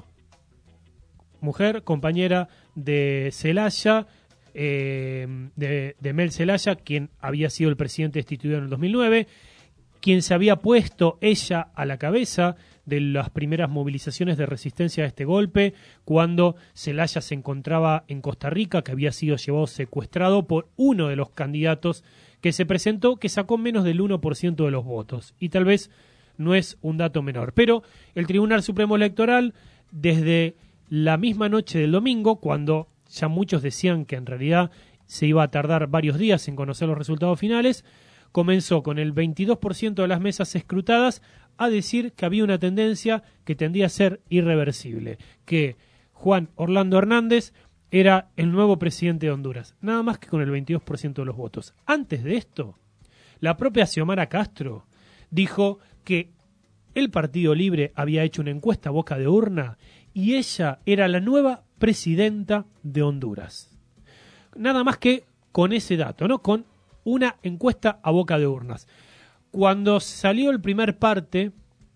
mujer, compañera de Zelaya, eh, de, de Mel Zelaya, quien había sido el presidente destituido en el dos mil nueve, quien se había puesto ella a la cabeza de las primeras movilizaciones de resistencia a este golpe, cuando Zelaya se encontraba en Costa Rica, que había sido llevado secuestrado por uno de los candidatos que se presentó, que sacó menos del uno por ciento de los votos. Y tal vez no es un dato menor. Pero el Tribunal Supremo Electoral, desde la misma noche del domingo, cuando ya muchos decían que en realidad se iba a tardar varios días en conocer los resultados finales, comenzó con el veintidós por ciento de las mesas escrutadas a decir que había una tendencia que tendía a ser irreversible, que Juan Orlando Hernández era el nuevo presidente de Honduras, nada más que con el veintidós por ciento de los votos. Antes de esto, la propia Xiomara Castro dijo que el Partido Libre había hecho una encuesta a boca de urna y ella era la nueva presidenta de Honduras. Nada más que con ese dato, ¿no? Con una encuesta a boca de urnas. Cuando salió el primer parte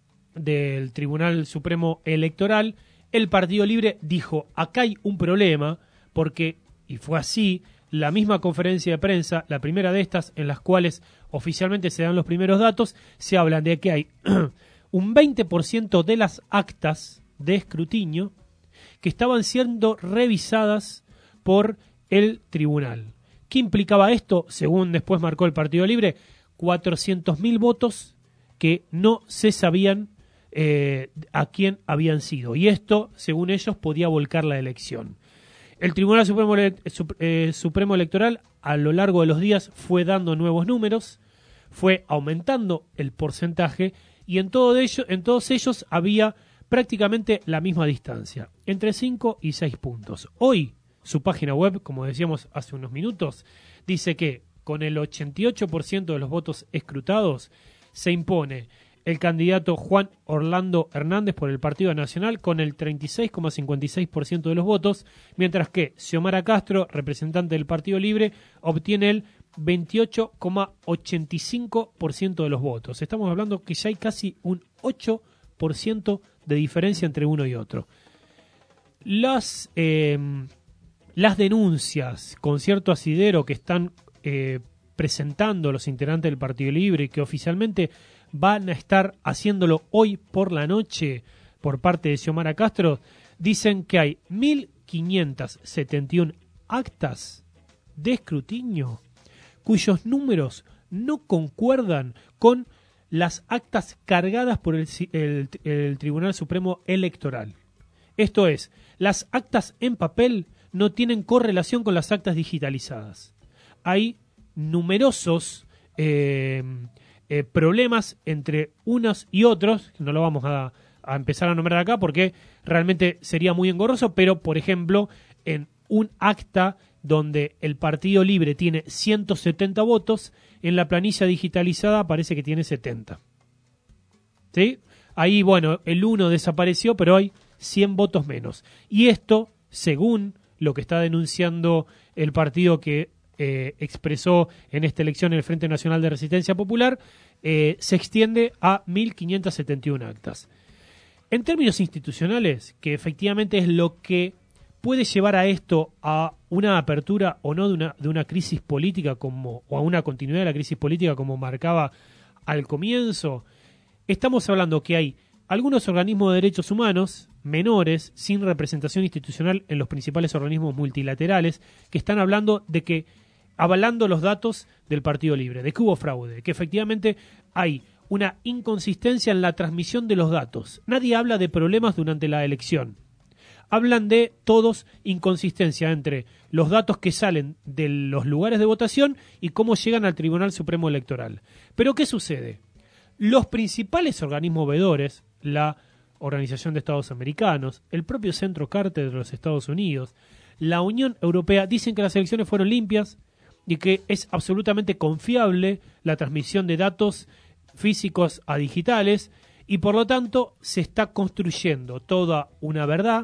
del Tribunal Supremo Electoral, el Partido Libre dijo, acá hay un problema, porque, y fue así, la misma conferencia de prensa, la primera de estas, en las cuales oficialmente se dan los primeros datos, se hablan de que hay un veinte por ciento de las actas de escrutinio que estaban siendo revisadas por el tribunal. ¿Qué implicaba esto? Según después marcó el Partido Libre, cuatrocientos mil votos que no se sabían eh, a quién habían sido. Y esto, según ellos, podía volcar la elección. El Tribunal Supremo, eh, Supremo Electoral, a lo largo de los días, fue dando nuevos números, fue aumentando el porcentaje, y en, todo ello, en todos ellos había prácticamente la misma distancia, entre cinco y seis puntos. Hoy, su página web, como decíamos hace unos minutos, dice que con el ochenta y ocho por ciento de los votos escrutados se impone el candidato Juan Orlando Hernández por el Partido Nacional con el treinta y seis coma cincuenta y seis por ciento de los votos, mientras que Xiomara Castro, representante del Partido Libre, obtiene el veintiocho coma ochenta y cinco por ciento de los votos. Estamos hablando que ya hay casi un ocho por ciento de diferencia entre uno y otro. Las... Eh, Las denuncias con cierto asidero que están eh, presentando los integrantes del Partido Libre y que oficialmente van a estar haciéndolo hoy por la noche por parte de Xiomara Castro, dicen que hay mil quinientas setenta y una actas de escrutinio cuyos números no concuerdan con las actas cargadas por el, el, el Tribunal Supremo Electoral. Esto es, las actas en papel no tienen correlación con las actas digitalizadas. Hay numerosos eh, eh, problemas entre unos y otros, no lo vamos a, a empezar a nombrar acá porque realmente sería muy engorroso, pero por ejemplo, en un acta donde el Partido Libre tiene ciento setenta votos, en la planilla digitalizada parece que tiene setenta. ¿Sí? Ahí, bueno, el uno desapareció, pero hay cien votos menos. Y esto, según lo que está denunciando el partido que eh, expresó en esta elección el Frente Nacional de Resistencia Popular, eh, se extiende a mil quinientas setenta y una actas. En términos institucionales, que efectivamente es lo que puede llevar a esto a una apertura o no de una, de una crisis política como, o a una continuidad de la crisis política como marcaba al comienzo, estamos hablando que hay algunos organismos de derechos humanos menores, sin representación institucional en los principales organismos multilaterales, que están hablando de que, avalando los datos del Partido Libre, de que hubo fraude, que efectivamente hay una inconsistencia en la transmisión de los datos. Nadie habla de problemas durante la elección. Hablan de todos inconsistencia entre los datos que salen de los lugares de votación y cómo llegan al Tribunal Supremo Electoral. Pero ¿qué sucede? Los principales organismos veedores, la Organización de Estados Americanos, el propio Centro Carter de los Estados Unidos, la Unión Europea, dicen que las elecciones fueron limpias y que es absolutamente confiable la transmisión de datos físicos a digitales y por lo tanto se está construyendo toda una verdad,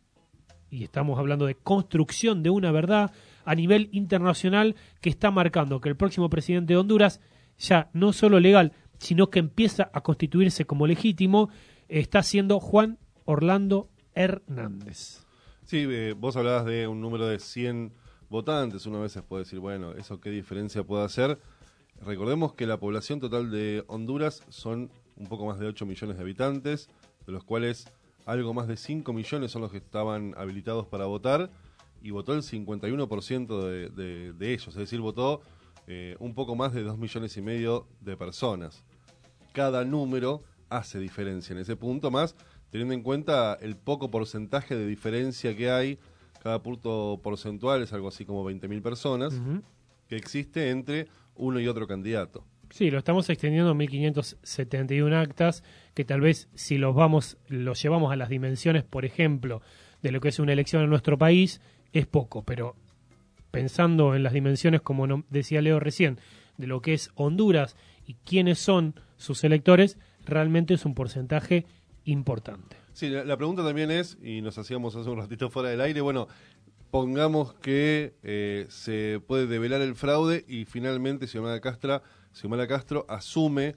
y estamos hablando de construcción de una verdad a nivel internacional que está marcando que el próximo presidente de Honduras, ya no solo legal, sino que empieza a constituirse como legítimo, está siendo Juan Orlando Hernández. Sí, eh, vos hablabas de un número de cien votantes, uno a veces puede decir, bueno, ¿eso qué diferencia puede hacer? Recordemos que la población total de Honduras son un poco más de ocho millones de habitantes, de los cuales algo más de cinco millones son los que estaban habilitados para votar, y votó el cincuenta y uno por ciento de, de, de ellos, es decir, votó eh, un poco más de dos millones y medio de personas. Cada número hace diferencia en ese punto, más teniendo en cuenta el poco porcentaje de diferencia que hay, cada punto porcentual es algo así como veinte mil personas, uh-huh. que existe entre uno y otro candidato. Sí, lo estamos extendiendo a mil quinientas setenta y una actas, que tal vez si los vamos, los llevamos a las dimensiones, por ejemplo, de lo que es una elección en nuestro país, es poco, pero pensando en las dimensiones, como no, decía Leo recién, de lo que es Honduras y quiénes son sus electores, realmente es un porcentaje importante. Sí, la, la pregunta también es, y nos hacíamos hace un ratito fuera del aire, bueno, pongamos que eh, se puede develar el fraude y finalmente Xiomara Castro, Xiomara Castro asume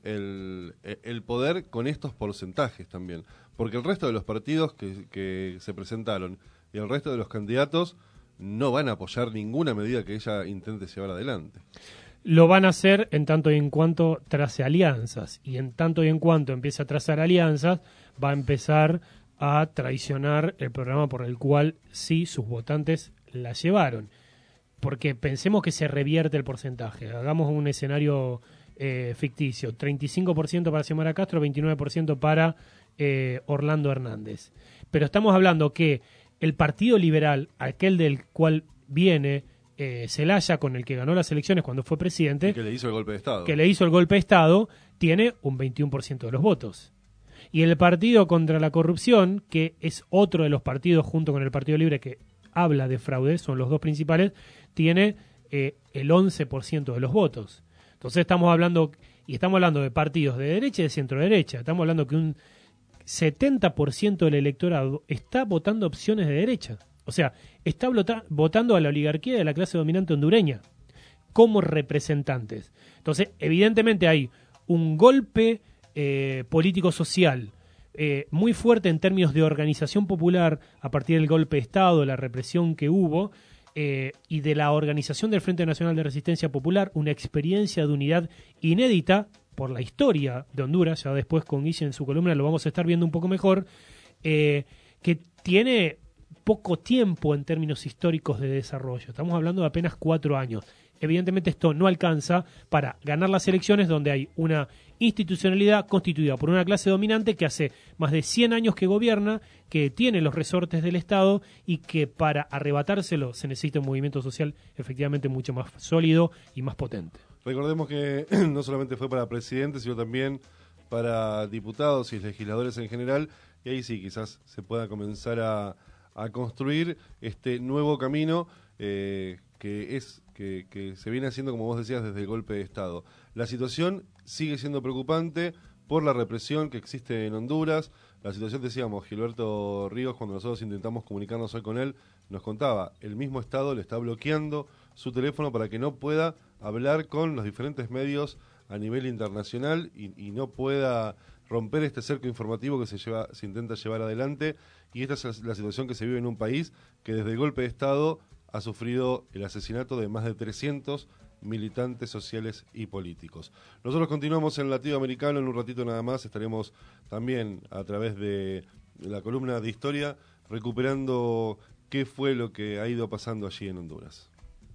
el, el poder con estos porcentajes también. Porque el resto de los partidos que, que se presentaron y el resto de los candidatos no van a apoyar ninguna medida que ella intente llevar adelante. Lo van a hacer en tanto y en cuanto trace alianzas, y en tanto y en cuanto empiece a trazar alianzas, va a empezar a traicionar el programa por el cual sí sus votantes la llevaron. Porque pensemos que se revierte el porcentaje. Hagamos un escenario eh, ficticio. treinta y cinco por ciento para Xiomara Castro, veintinueve por ciento para eh, Orlando Hernández. Pero estamos hablando que el Partido Liberal, aquel del cual viene eh, Zelaya, con el que ganó las elecciones cuando fue presidente, y que le hizo el golpe de Estado, que le hizo el golpe de Estado, tiene un veintiuno por ciento de los votos. Y el Partido contra la Corrupción, que es otro de los partidos junto con el Partido Libre que habla de fraude, son los dos principales, tiene eh, el once por ciento de los votos. Entonces estamos hablando, y estamos hablando de partidos de derecha y de centro-derecha, estamos hablando que un setenta por ciento del electorado está votando opciones de derecha. O sea, está vota- votando a la oligarquía de la clase dominante hondureña como representantes. Entonces, evidentemente hay un golpe eh, político-social eh, muy fuerte en términos de organización popular a partir del golpe de Estado, la represión que hubo, eh, y de la organización del Frente Nacional de Resistencia Popular, una experiencia de unidad inédita por la historia de Honduras, ya después con Guille en su columna lo vamos a estar viendo un poco mejor, eh, que tiene poco tiempo en términos históricos de desarrollo. Estamos hablando de apenas cuatro años. Evidentemente esto no alcanza para ganar las elecciones donde hay una institucionalidad constituida por una clase dominante que hace más de cien años que gobierna, que tiene los resortes del Estado y que para arrebatárselo se necesita un movimiento social efectivamente mucho más sólido y más potente. recordemos que no solamente fue para presidentes, sino también para diputados y legisladores en general, y ahí sí quizás se pueda comenzar a, a construir este nuevo camino eh, que es que, que se viene haciendo, como vos decías, desde el golpe de Estado. La situación sigue siendo preocupante por la represión que existe en Honduras. La situación, decíamos, Gilberto Ríos, cuando nosotros intentamos comunicarnos hoy con él, nos contaba, el mismo Estado le está bloqueando su teléfono para que no pueda hablar con los diferentes medios a nivel internacional y, y no pueda romper este cerco informativo que se lleva, se intenta llevar adelante. Y esta es la situación que se vive en un país que desde el golpe de Estado ha sufrido el asesinato de más de trescientos militantes sociales y políticos. Nosotros continuamos en Latido Americano, en un ratito nada más estaremos también a través de la columna de historia recuperando qué fue lo que ha ido pasando allí en Honduras.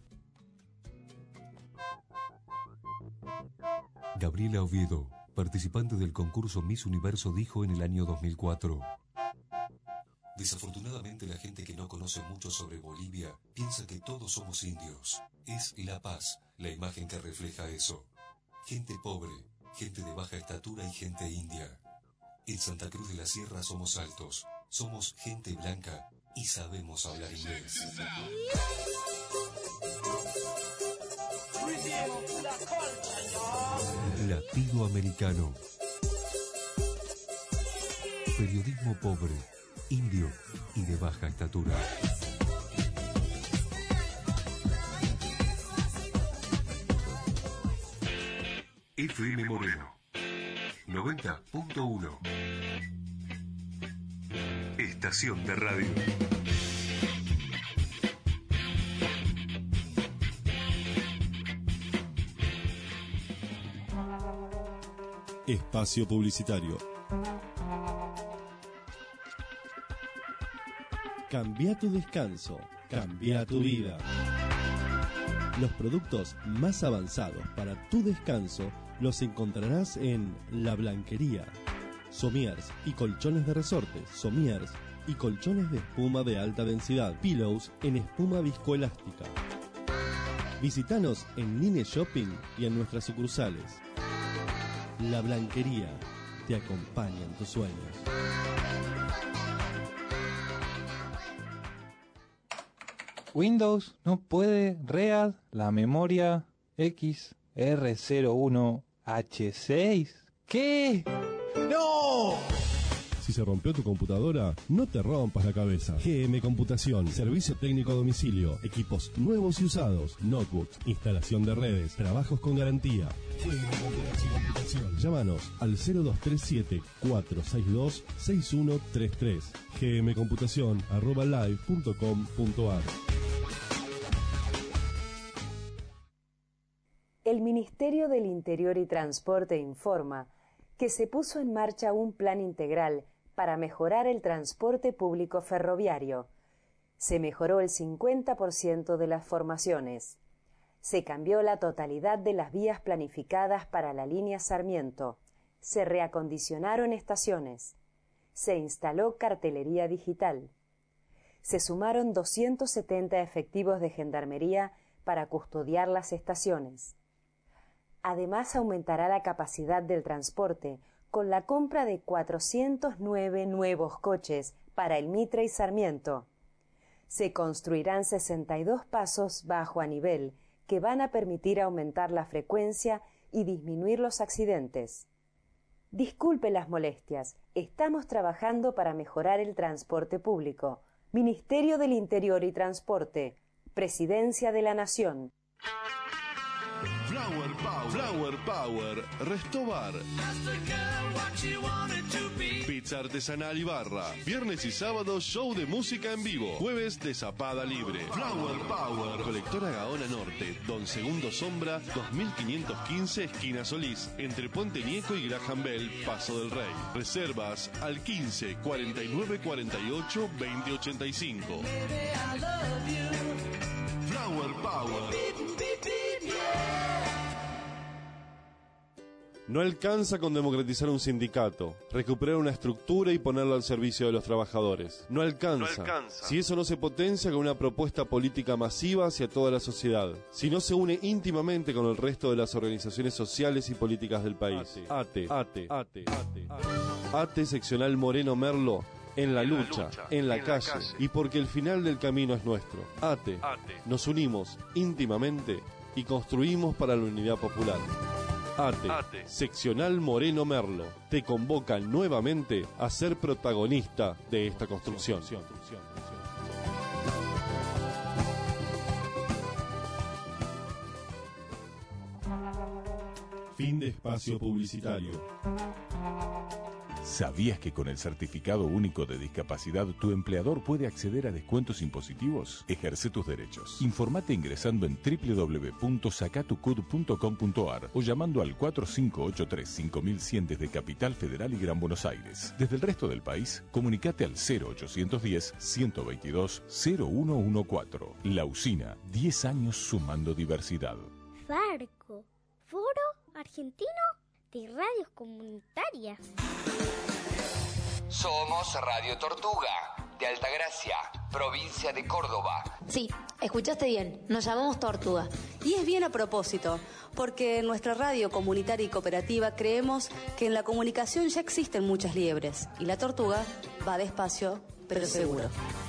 Gabriela Oviedo, participante del concurso Miss Universo, dijo en el año dos mil cuatro: desafortunadamente la gente que no conoce mucho sobre Bolivia piensa que todos somos indios. Es La Paz la imagen que refleja eso. Gente pobre, gente de baja estatura y gente india. En Santa Cruz de la Sierra somos altos, somos gente blanca y sabemos hablar inglés. Latido Americano. Periodismo pobre, indio y de baja estatura. F M Moreno noventa punto uno. Estación de radio. Espacio publicitario. Cambia tu descanso, cambia tu vida. Los productos más avanzados para tu descanso los encontrarás en La Blanquería. Somiers y colchones de resorte, somiers y colchones de espuma de alta densidad, pillows en espuma viscoelástica. Visítanos en Nine Shopping y en nuestras sucursales. La Blanquería te acompaña en tus sueños. Windows no puede read la memoria X R cero uno H seis. ¿Qué? ¡No! Si se rompió tu computadora, no te rompas la cabeza. G M Computación, servicio técnico a domicilio, equipos nuevos y usados, notebooks, instalación de redes, trabajos con garantía. G M Computación. Llámanos al cero dos tres siete, cuatro seis dos, seis uno tres tres. gmcomputación arroba live punto com punto ar. El Ministerio del Interior y Transporte informa que se puso en marcha un plan integral para mejorar el transporte público ferroviario. Se mejoró el cincuenta por ciento de las formaciones. Se cambió la totalidad de las vías planificadas para la línea Sarmiento. Se reacondicionaron estaciones. Se instaló cartelería digital. Se sumaron doscientos setenta efectivos de gendarmería para custodiar las estaciones. Además, aumentará la capacidad del transporte con la compra de cuatrocientos nueve nuevos coches para el Mitre y Sarmiento. Se construirán sesenta y dos pasos bajo a nivel que van a permitir aumentar la frecuencia y disminuir los accidentes. Disculpe las molestias, estamos trabajando para mejorar el transporte público. Ministerio del Interior y Transporte, Presidencia de la Nación. Flower Power, Flower Power, Restobar. Pizza artesanal y barra. Viernes y sábado, show de música en vivo. Jueves de zapada libre. Flower Power. Colectora Gaona Norte, Don Segundo Sombra, dos mil quinientos quince, esquina Solís, entre Puente Nieco y Graham Bell, Paso del Rey. Reservas al quince, cuarenta y nueve, cuarenta y ocho, veinte, ochenta y cinco. Flower Power. No alcanza con democratizar un sindicato, recuperar una estructura y ponerlo al servicio de los trabajadores. No alcanza, No alcanza. si eso no se potencia con una propuesta política masiva hacia toda la sociedad, si no se une íntimamente con el resto de las organizaciones sociales y políticas del país. ATE, ATE, ATE, ATE, ATE seccional Moreno Merlo, en la lucha, en la calle, y porque el final del camino es nuestro. ATE, nos unimos íntimamente y construimos para la unidad popular. ATE, ATE, seccional Moreno Merlo, te convoca nuevamente a ser protagonista de esta construcción. Fin de espacio publicitario. ¿Sabías que con el Certificado Único de Discapacidad tu empleador puede acceder a descuentos impositivos? Ejerce tus derechos. Informate ingresando en doble u doble u doble u punto sacatucud punto com punto a r o llamando al cuatro cinco ocho tres cinco mil cien desde Capital Federal y Gran Buenos Aires. Desde el resto del país, comunicate al cero ochocientos diez, ciento veintidós, cero uno catorce. La Usina, diez años sumando diversidad. Farco, Foro Argentino de Radios Comunitarias. Somos Radio Tortuga, de Altagracia, provincia de Córdoba. Sí, escuchaste bien, nos llamamos Tortuga. Y es bien a propósito, porque en nuestra radio comunitaria y cooperativa creemos que en la comunicación ya existen muchas liebres, y la tortuga va despacio, pero seguro.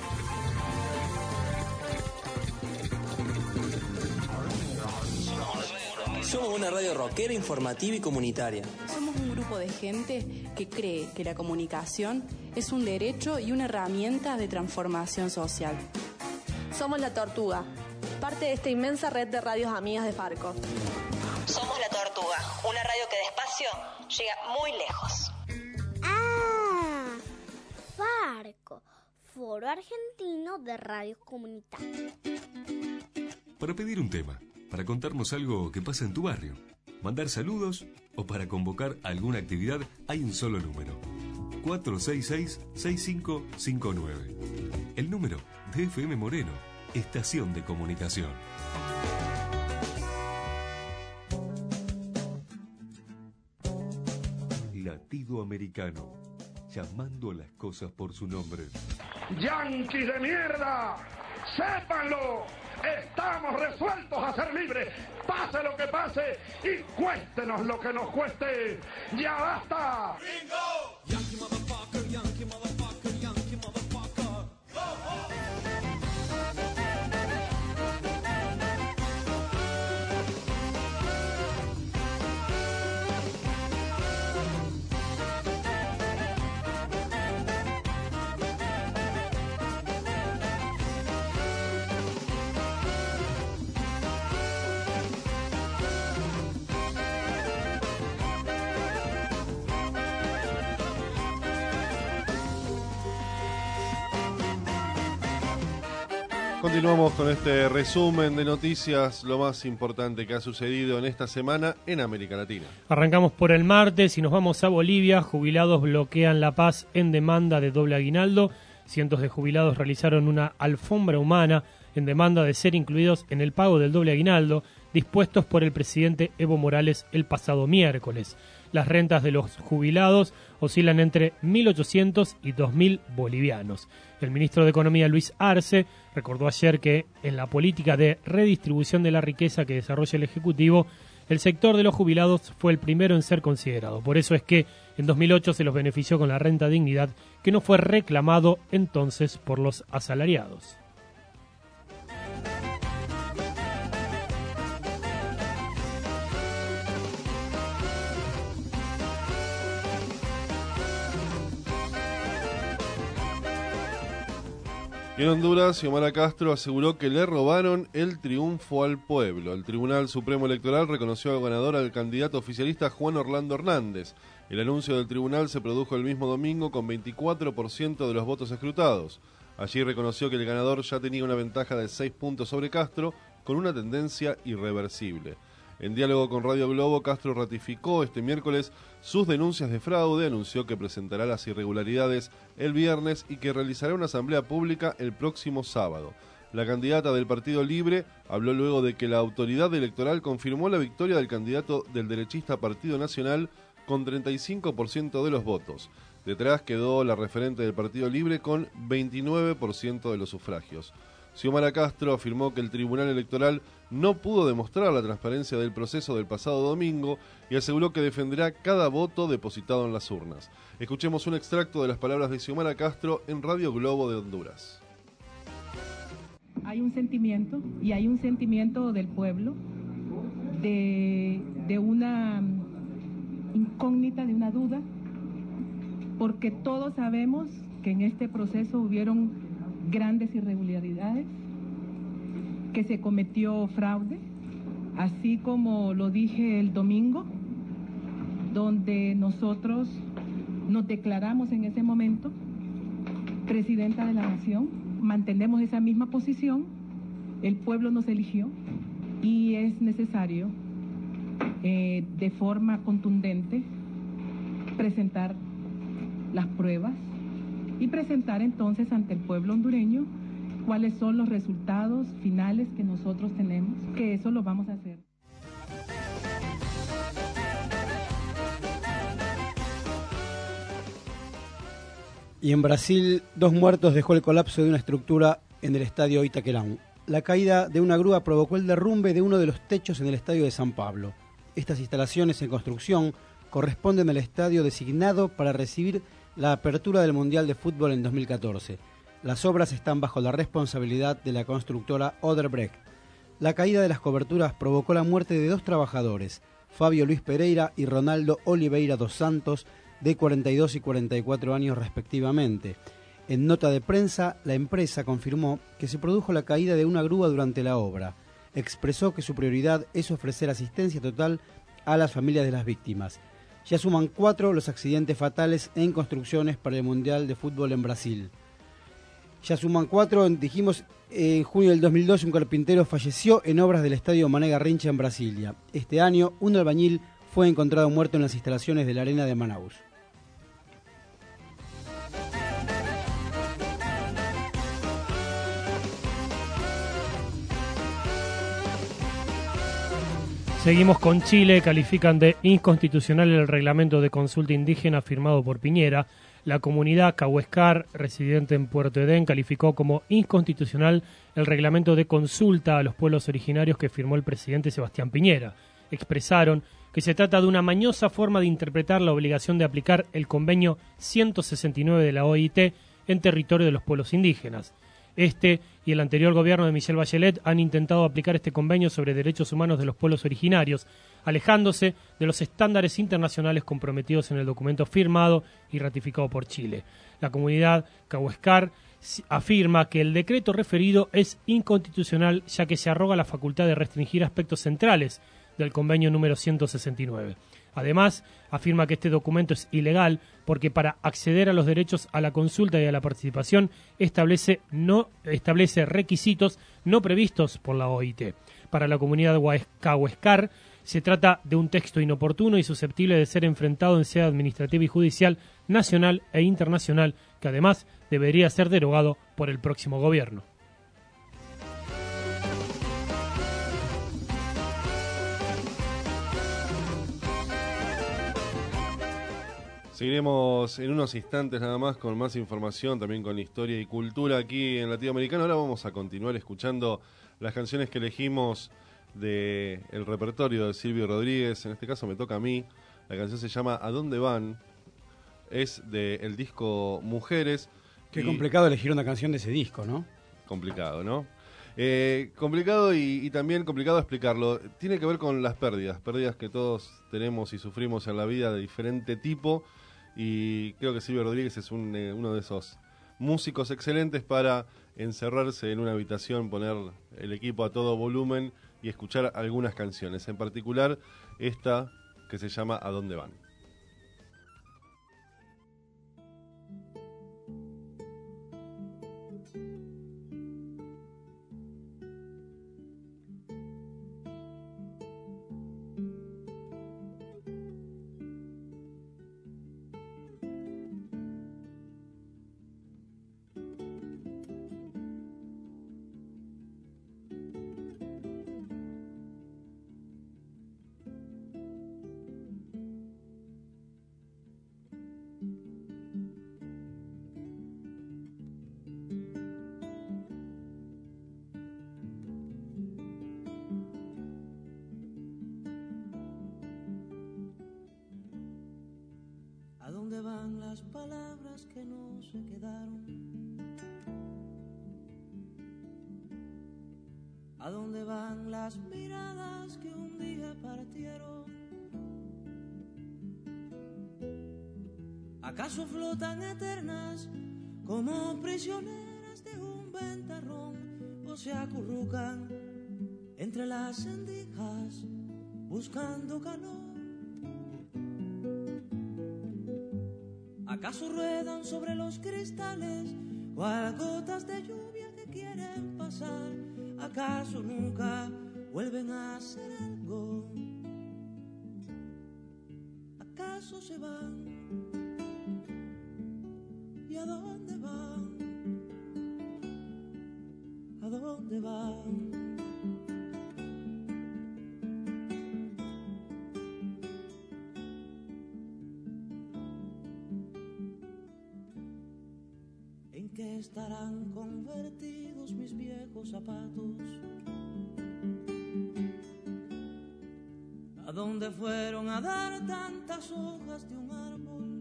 Somos una radio rockera, informativa y comunitaria. Somos un grupo de gente que cree que la comunicación es un derecho y una herramienta de transformación social. Somos La Tortuga, parte de esta inmensa red de radios amigas de Farco. Somos La Tortuga, una radio que despacio llega muy lejos. Ah, Farco, Foro Argentino de Radios Comunitarias. Para pedir un tema, para contarnos algo que pasa en tu barrio, mandar saludos o para convocar alguna actividad, hay un solo número: cuatro seis seis, seis cinco cinco nueve. El número de F M Moreno, estación de comunicación. Latido americano, llamando a las cosas por su nombre. ¡Yanquis de mierda! ¡Sépanlo! Estamos resueltos a ser libres, pase lo que pase y cuéstenos lo que nos cueste. ¡Ya basta! ¡Bingo! Yankee motherfucker, Yankee motherfucker, Yankee motherfucker. Go home. Continuamos con este resumen de noticias, lo más importante que ha sucedido en esta semana en América Latina. Arrancamos por el martes y nos vamos a Bolivia. Jubilados bloquean La Paz en demanda de doble aguinaldo. Cientos de jubilados realizaron una alfombra humana en demanda de ser incluidos en el pago del doble aguinaldo dispuestos por el presidente Evo Morales el pasado miércoles. Las rentas de los jubilados oscilan entre mil ochocientos y dos mil bolivianos. El ministro de Economía, Luis Arce, recordó ayer que en la política de redistribución de la riqueza que desarrolla el Ejecutivo, el sector de los jubilados fue el primero en ser considerado. Por eso es que en dos mil ocho se los benefició con la renta dignidad, que no fue reclamado entonces por los asalariados. Y en Honduras, Xiomara Castro aseguró que le robaron el triunfo al pueblo. El Tribunal Supremo Electoral reconoció ganador al candidato oficialista Juan Orlando Hernández. El anuncio del tribunal se produjo el mismo domingo con veinticuatro por ciento de los votos escrutados. Allí reconoció que el ganador ya tenía una ventaja de seis puntos sobre Castro, con una tendencia irreversible. En diálogo con Radio Globo, Castro ratificó este miércoles sus denuncias de fraude, anunció que presentará las irregularidades el viernes y que realizará una asamblea pública el próximo sábado. La candidata del Partido Libre habló luego de que la autoridad electoral confirmó la victoria del candidato del derechista Partido Nacional con treinta y cinco por ciento de los votos. Detrás quedó la referente del Partido Libre con veintinueve por ciento de los sufragios. Xiomara Castro afirmó que el Tribunal Electoral no pudo demostrar la transparencia del proceso del pasado domingo y aseguró que defenderá cada voto depositado en las urnas. Escuchemos un extracto de las palabras de Xiomara Castro en Radio Globo de Honduras. Hay un sentimiento, y hay un sentimiento del pueblo, de, de una incógnita, de una duda, porque todos sabemos que en este proceso hubieron grandes irregularidades, que se cometió fraude, así como lo dije el domingo, donde nosotros nos declaramos en ese momento presidenta de la nación. Mantenemos esa misma posición, el pueblo nos eligió y es necesario eh, de forma contundente presentar las pruebas y presentar entonces ante el pueblo hondureño cuáles son los resultados finales que nosotros tenemos, que eso lo vamos a hacer. Y en Brasil, dos muertos dejó el colapso de una estructura en el estadio Itaquerão. La caída de una grúa provocó el derrumbe de uno de los techos en el estadio de San Pablo. Estas instalaciones en construcción corresponden al estadio designado para recibir la apertura del Mundial de Fútbol en dos mil catorce. Las obras están bajo la responsabilidad de la constructora Odebrecht. La caída de las coberturas provocó la muerte de dos trabajadores, Fabio Luis Pereira y Ronaldo Oliveira dos Santos, de cuarenta y dos y cuarenta y cuatro años respectivamente. En nota de prensa, la empresa confirmó que se produjo la caída de una grúa durante la obra. Expresó que su prioridad es ofrecer asistencia total a las familias de las víctimas. Ya suman cuatro los accidentes fatales en construcciones para el Mundial de Fútbol en Brasil. Ya suman cuatro, dijimos, en junio del dos mil doce un carpintero falleció en obras del estadio Mané Garrincha en Brasilia. Este año, un albañil fue encontrado muerto en las instalaciones de la Arena de Manaus. Seguimos con Chile. Califican de inconstitucional el reglamento de consulta indígena firmado por Piñera. La comunidad Cahuéscar, residente en Puerto Edén, calificó como inconstitucional el reglamento de consulta a los pueblos originarios que firmó el presidente Sebastián Piñera. Expresaron que se trata de una mañosa forma de interpretar la obligación de aplicar el convenio ciento sesenta y nueve de la O I T en territorio de los pueblos indígenas. Este y el anterior gobierno de Michelle Bachelet han intentado aplicar este convenio sobre derechos humanos de los pueblos originarios, alejándose de los estándares internacionales comprometidos en el documento firmado y ratificado por Chile. La comunidad Cahuéscar afirma que el decreto referido es inconstitucional, ya que se arroga la facultad de restringir aspectos centrales del convenio número ciento sesenta y nueve. Además, afirma que este documento es ilegal porque para acceder a los derechos a la consulta y a la participación establece, no, establece requisitos no previstos por la O I T. Para la comunidad Cahuéscar se trata de un texto inoportuno y susceptible de ser enfrentado en sede administrativa y judicial nacional e internacional, que además debería ser derogado por el próximo gobierno. Seguiremos en unos instantes nada más con más información, también con historia y cultura aquí en Latinoamericano. Ahora vamos a continuar escuchando las canciones que elegimos del repertorio de Silvio Rodríguez. En este caso me toca a mí. La canción se llama ¿A dónde van? Es del disco Mujeres. Qué y... complicado elegir una canción de ese disco, ¿no? Complicado, ¿no? Eh, complicado y, y también complicado explicarlo. Tiene que ver con las pérdidas, pérdidas que todos tenemos y sufrimos en la vida de diferente tipo. Y creo que Silvio Rodríguez es un, eh, uno de esos músicos excelentes para encerrarse en una habitación, poner el equipo a todo volumen y escuchar algunas canciones, en particular esta que se llama ¿A dónde van? las palabras que no se quedaron? ¿A dónde van las miradas que un día partieron? ¿Acaso flotan eternas como prisioneras de un ventarrón o se acurrucan entre las sendijas buscando calor? ¿Acaso ruedan sobre los cristales cual gotas de lluvia que quieren pasar? ¿Acaso nunca vuelven a hacer algo? ¿Acaso se van? ¿Y a dónde van? ¿A dónde van? ¿En qué estarán convertidos mis viejos zapatos? ¿A dónde fueron a dar tantas hojas de un árbol?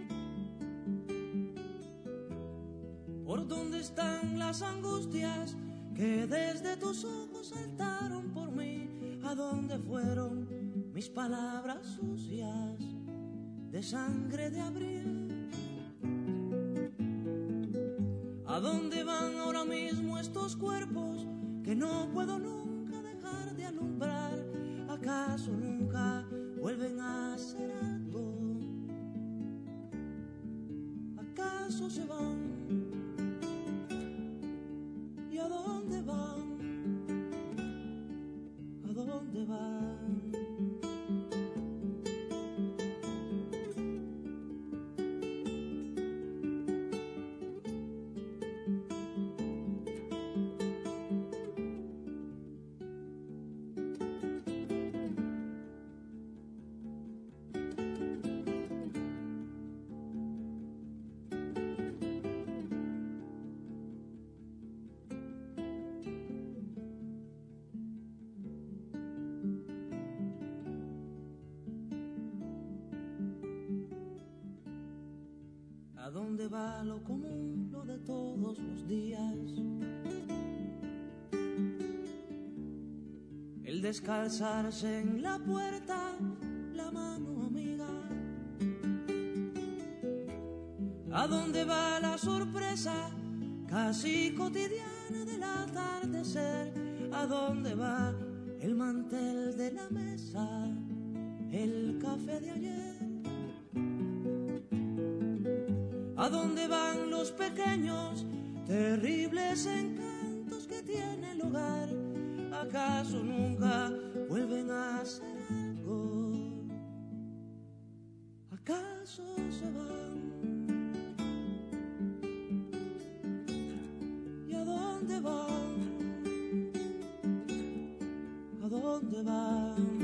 ¿Por dónde están las angustias que desde tus ojos saltaron por mí? ¿A dónde fueron mis palabras sucias de sangre de abril? ¿A dónde van ahora mismo estos cuerpos que no puedo nunca dejar de alumbrar? ¿Acaso nunca vuelven a hacer algo? ¿Acaso se van? ¿Y a dónde van? ¿A dónde van? ¿A dónde va lo común, lo de todos los días? El descalzarse en la puerta, la mano amiga. ¿A dónde va la sorpresa casi cotidiana del atardecer? ¿A dónde va el mantel de la mesa, el café de ayer? ¿A dónde van los pequeños, terribles encantos que tiene el hogar? ¿Acaso nunca vuelven a hacer algo? ¿Acaso se van? ¿Y a dónde van? ¿A dónde van?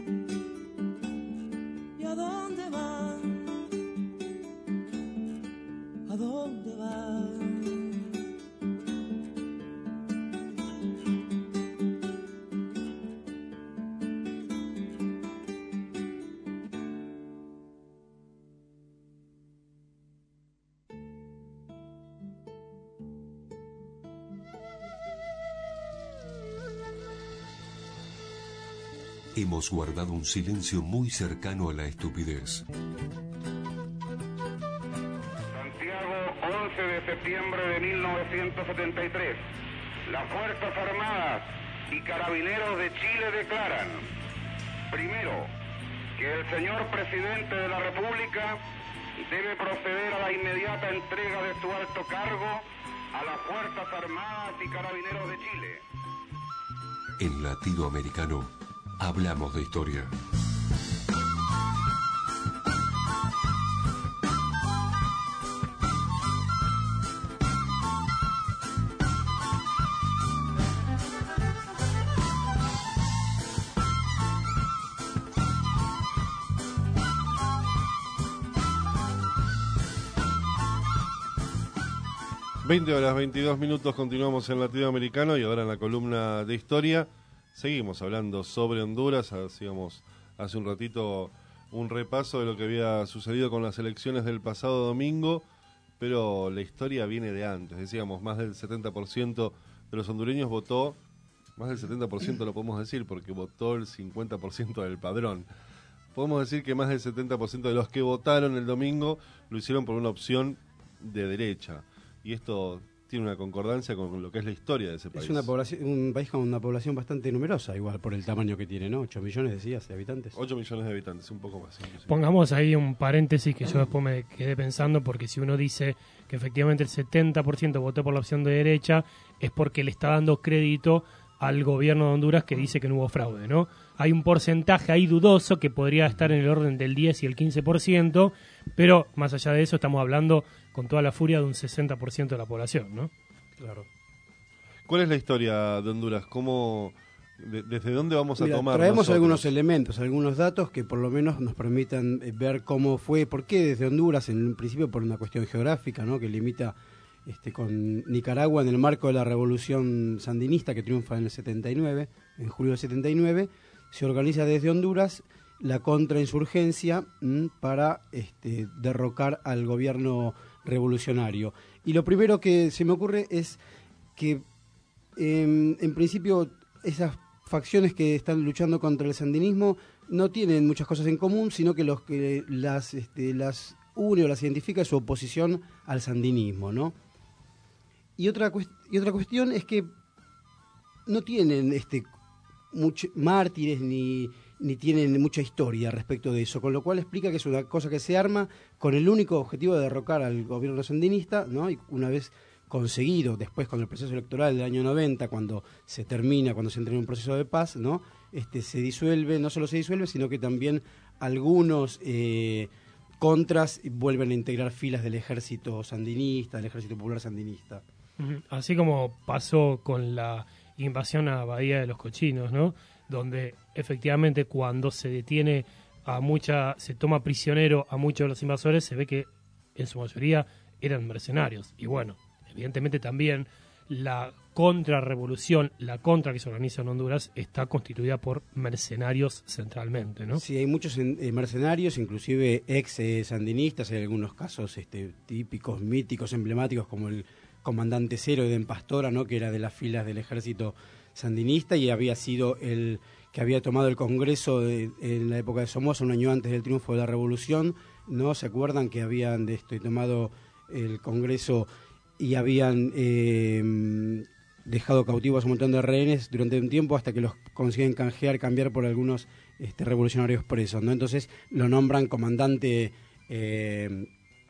¿Y a dónde van? ¿A dónde van? Hemos guardado un silencio muy cercano a la estupidez. once de septiembre de mil novecientos setenta y tres. Las Fuerzas Armadas y Carabineros de Chile declaran, primero, que el señor presidente de la República debe proceder a la inmediata entrega de su alto cargo a las Fuerzas Armadas y Carabineros de Chile. En Latido Americano hablamos de historia. veinte horas veintidós minutos, continuamos en Latido Americano y ahora en la columna de historia seguimos hablando sobre Honduras. Hacíamos hace un ratito un repaso de lo que había sucedido con las elecciones del pasado domingo, pero la historia viene de antes. Decíamos, más del setenta por ciento de los hondureños votó, más del setenta por ciento lo podemos decir, porque votó el cincuenta por ciento del padrón. Podemos decir que más del setenta por ciento de los que votaron el domingo lo hicieron por una opción de derecha. Y esto tiene una concordancia con lo que es la historia de ese país. Es una población, un país con una población bastante numerosa, igual por el tamaño que tiene, ¿no? ocho millones, decías, de habitantes. ocho millones de habitantes, un poco más. Inclusive. Pongamos ahí un paréntesis que yo después me quedé pensando, porque si uno dice que efectivamente el setenta por ciento votó por la opción de derecha, es porque le está dando crédito al gobierno de Honduras que dice que no hubo fraude, ¿no? Hay un porcentaje ahí dudoso que podría estar en el orden del diez y el quince por ciento, pero más allá de eso estamos hablando con toda la furia de un sesenta por ciento de la población, ¿no? Claro. ¿Cuál es la historia de Honduras? ¿Cómo, de, ¿Desde dónde vamos a Mira, tomar traemos nosotros? algunos elementos, algunos datos que por lo menos nos permitan ver cómo fue, por qué desde Honduras, en un principio por una cuestión geográfica, ¿no? Que limita Este, con Nicaragua en el marco de la revolución sandinista que triunfa en el setenta y nueve, en julio del setenta y nueve, se organiza desde Honduras la contrainsurgencia m, para este, derrocar al gobierno revolucionario. Y lo primero que se me ocurre es que eh, en principio esas facciones que están luchando contra el sandinismo no tienen muchas cosas en común, sino que los que las, este, las une o las identifica es su oposición al sandinismo, ¿no? Y otra, y otra cuestión es que no tienen este mucho, mártires ni, ni tienen mucha historia respecto de eso, con lo cual explica que es una cosa que se arma con el único objetivo de derrocar al gobierno sandinista, ¿no? Y una vez conseguido, después con el proceso electoral del año noventa, cuando se termina, cuando se entra en un proceso de paz, ¿no? Este, se disuelve, no solo se disuelve, sino que también algunos eh, contras vuelven a integrar filas del ejército sandinista, del ejército popular sandinista. Así como pasó con la invasión a Bahía de los Cochinos, ¿no? Donde efectivamente cuando se detiene a mucha, se toma prisionero a muchos de los invasores, se ve que en su mayoría eran mercenarios. Y bueno, evidentemente también la contrarrevolución, la contra que se organiza en Honduras, está constituida por mercenarios centralmente, ¿no? Sí, hay muchos eh, mercenarios, inclusive ex eh, sandinistas, hay algunos casos este, típicos, míticos, emblemáticos, como el comandante Cero de Pastora, ¿no? Que era de las filas del ejército sandinista y había sido el que había tomado el Congreso de, en la época de Somoza, un año antes del triunfo de la Revolución, ¿no? ¿Se acuerdan que habían de esto, tomado el Congreso y habían eh, dejado cautivos a un montón de rehenes durante un tiempo hasta que los consiguen canjear, cambiar por algunos este, revolucionarios presos, ¿no? Entonces lo nombran comandante... Eh,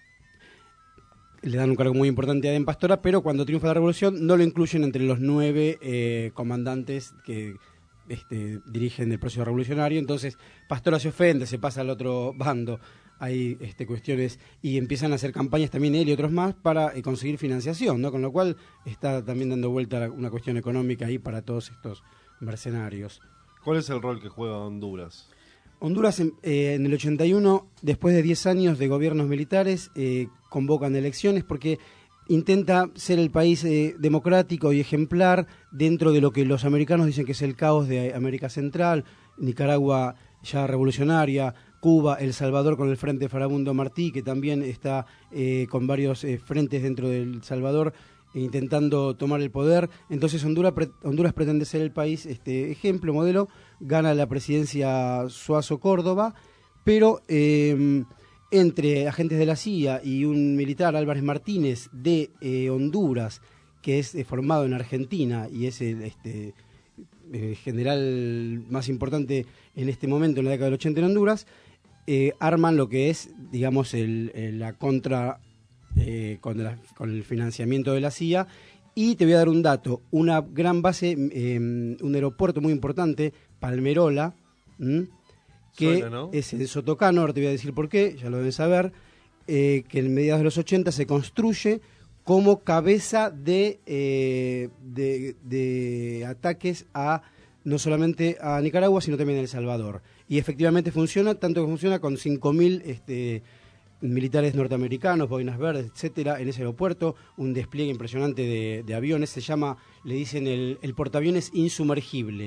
le dan un cargo muy importante a Den Pastora, pero cuando triunfa la revolución no lo incluyen entre los nueve eh, comandantes que este, dirigen el proceso revolucionario. Entonces Pastora se ofende, se pasa al otro bando. Hay este, cuestiones y empiezan a hacer campañas también él y otros más para eh, conseguir financiación, ¿no? Con lo cual está también dando vuelta una cuestión económica ahí para todos estos mercenarios. ¿Cuál es el rol que juega Honduras? Honduras en, eh, en el ochenta y uno, después de diez años de gobiernos militares, eh, convocan elecciones porque intenta ser el país eh, democrático y ejemplar dentro de lo que los americanos dicen que es el caos de América Central, Nicaragua ya revolucionaria, Cuba, El Salvador con el Frente Farabundo Martí, que también está eh, con varios eh, frentes dentro del Salvador, intentando tomar el poder. Entonces Honduras, pre Honduras pretende ser el país este ejemplo, modelo, gana la presidencia Suazo Córdoba, pero eh, entre agentes de la C I A y un militar, Álvarez Martínez, de eh, Honduras, que es eh, formado en Argentina y es el este, eh, general más importante en este momento, en la década del ochenta en Honduras, eh, arman lo que es, digamos, el, el, la contra... Eh, con, la, con el financiamiento de la C I A. Y te voy a dar un dato, una gran base, eh, un aeropuerto muy importante, Palmerola, ¿m? que Suena, ¿no? es en Sotocano, ahora te voy a decir por qué, ya lo deben saber, eh, que en mediados de los ochenta se construye como cabeza de, eh, de, de ataques a no solamente a Nicaragua, sino también a El Salvador. Y efectivamente funciona, tanto que funciona con cinco mil este, militares norteamericanos, boinas verdes, etcétera, en ese aeropuerto, un despliegue impresionante de, de aviones, se llama, le dicen el, el portaaviones insumergible,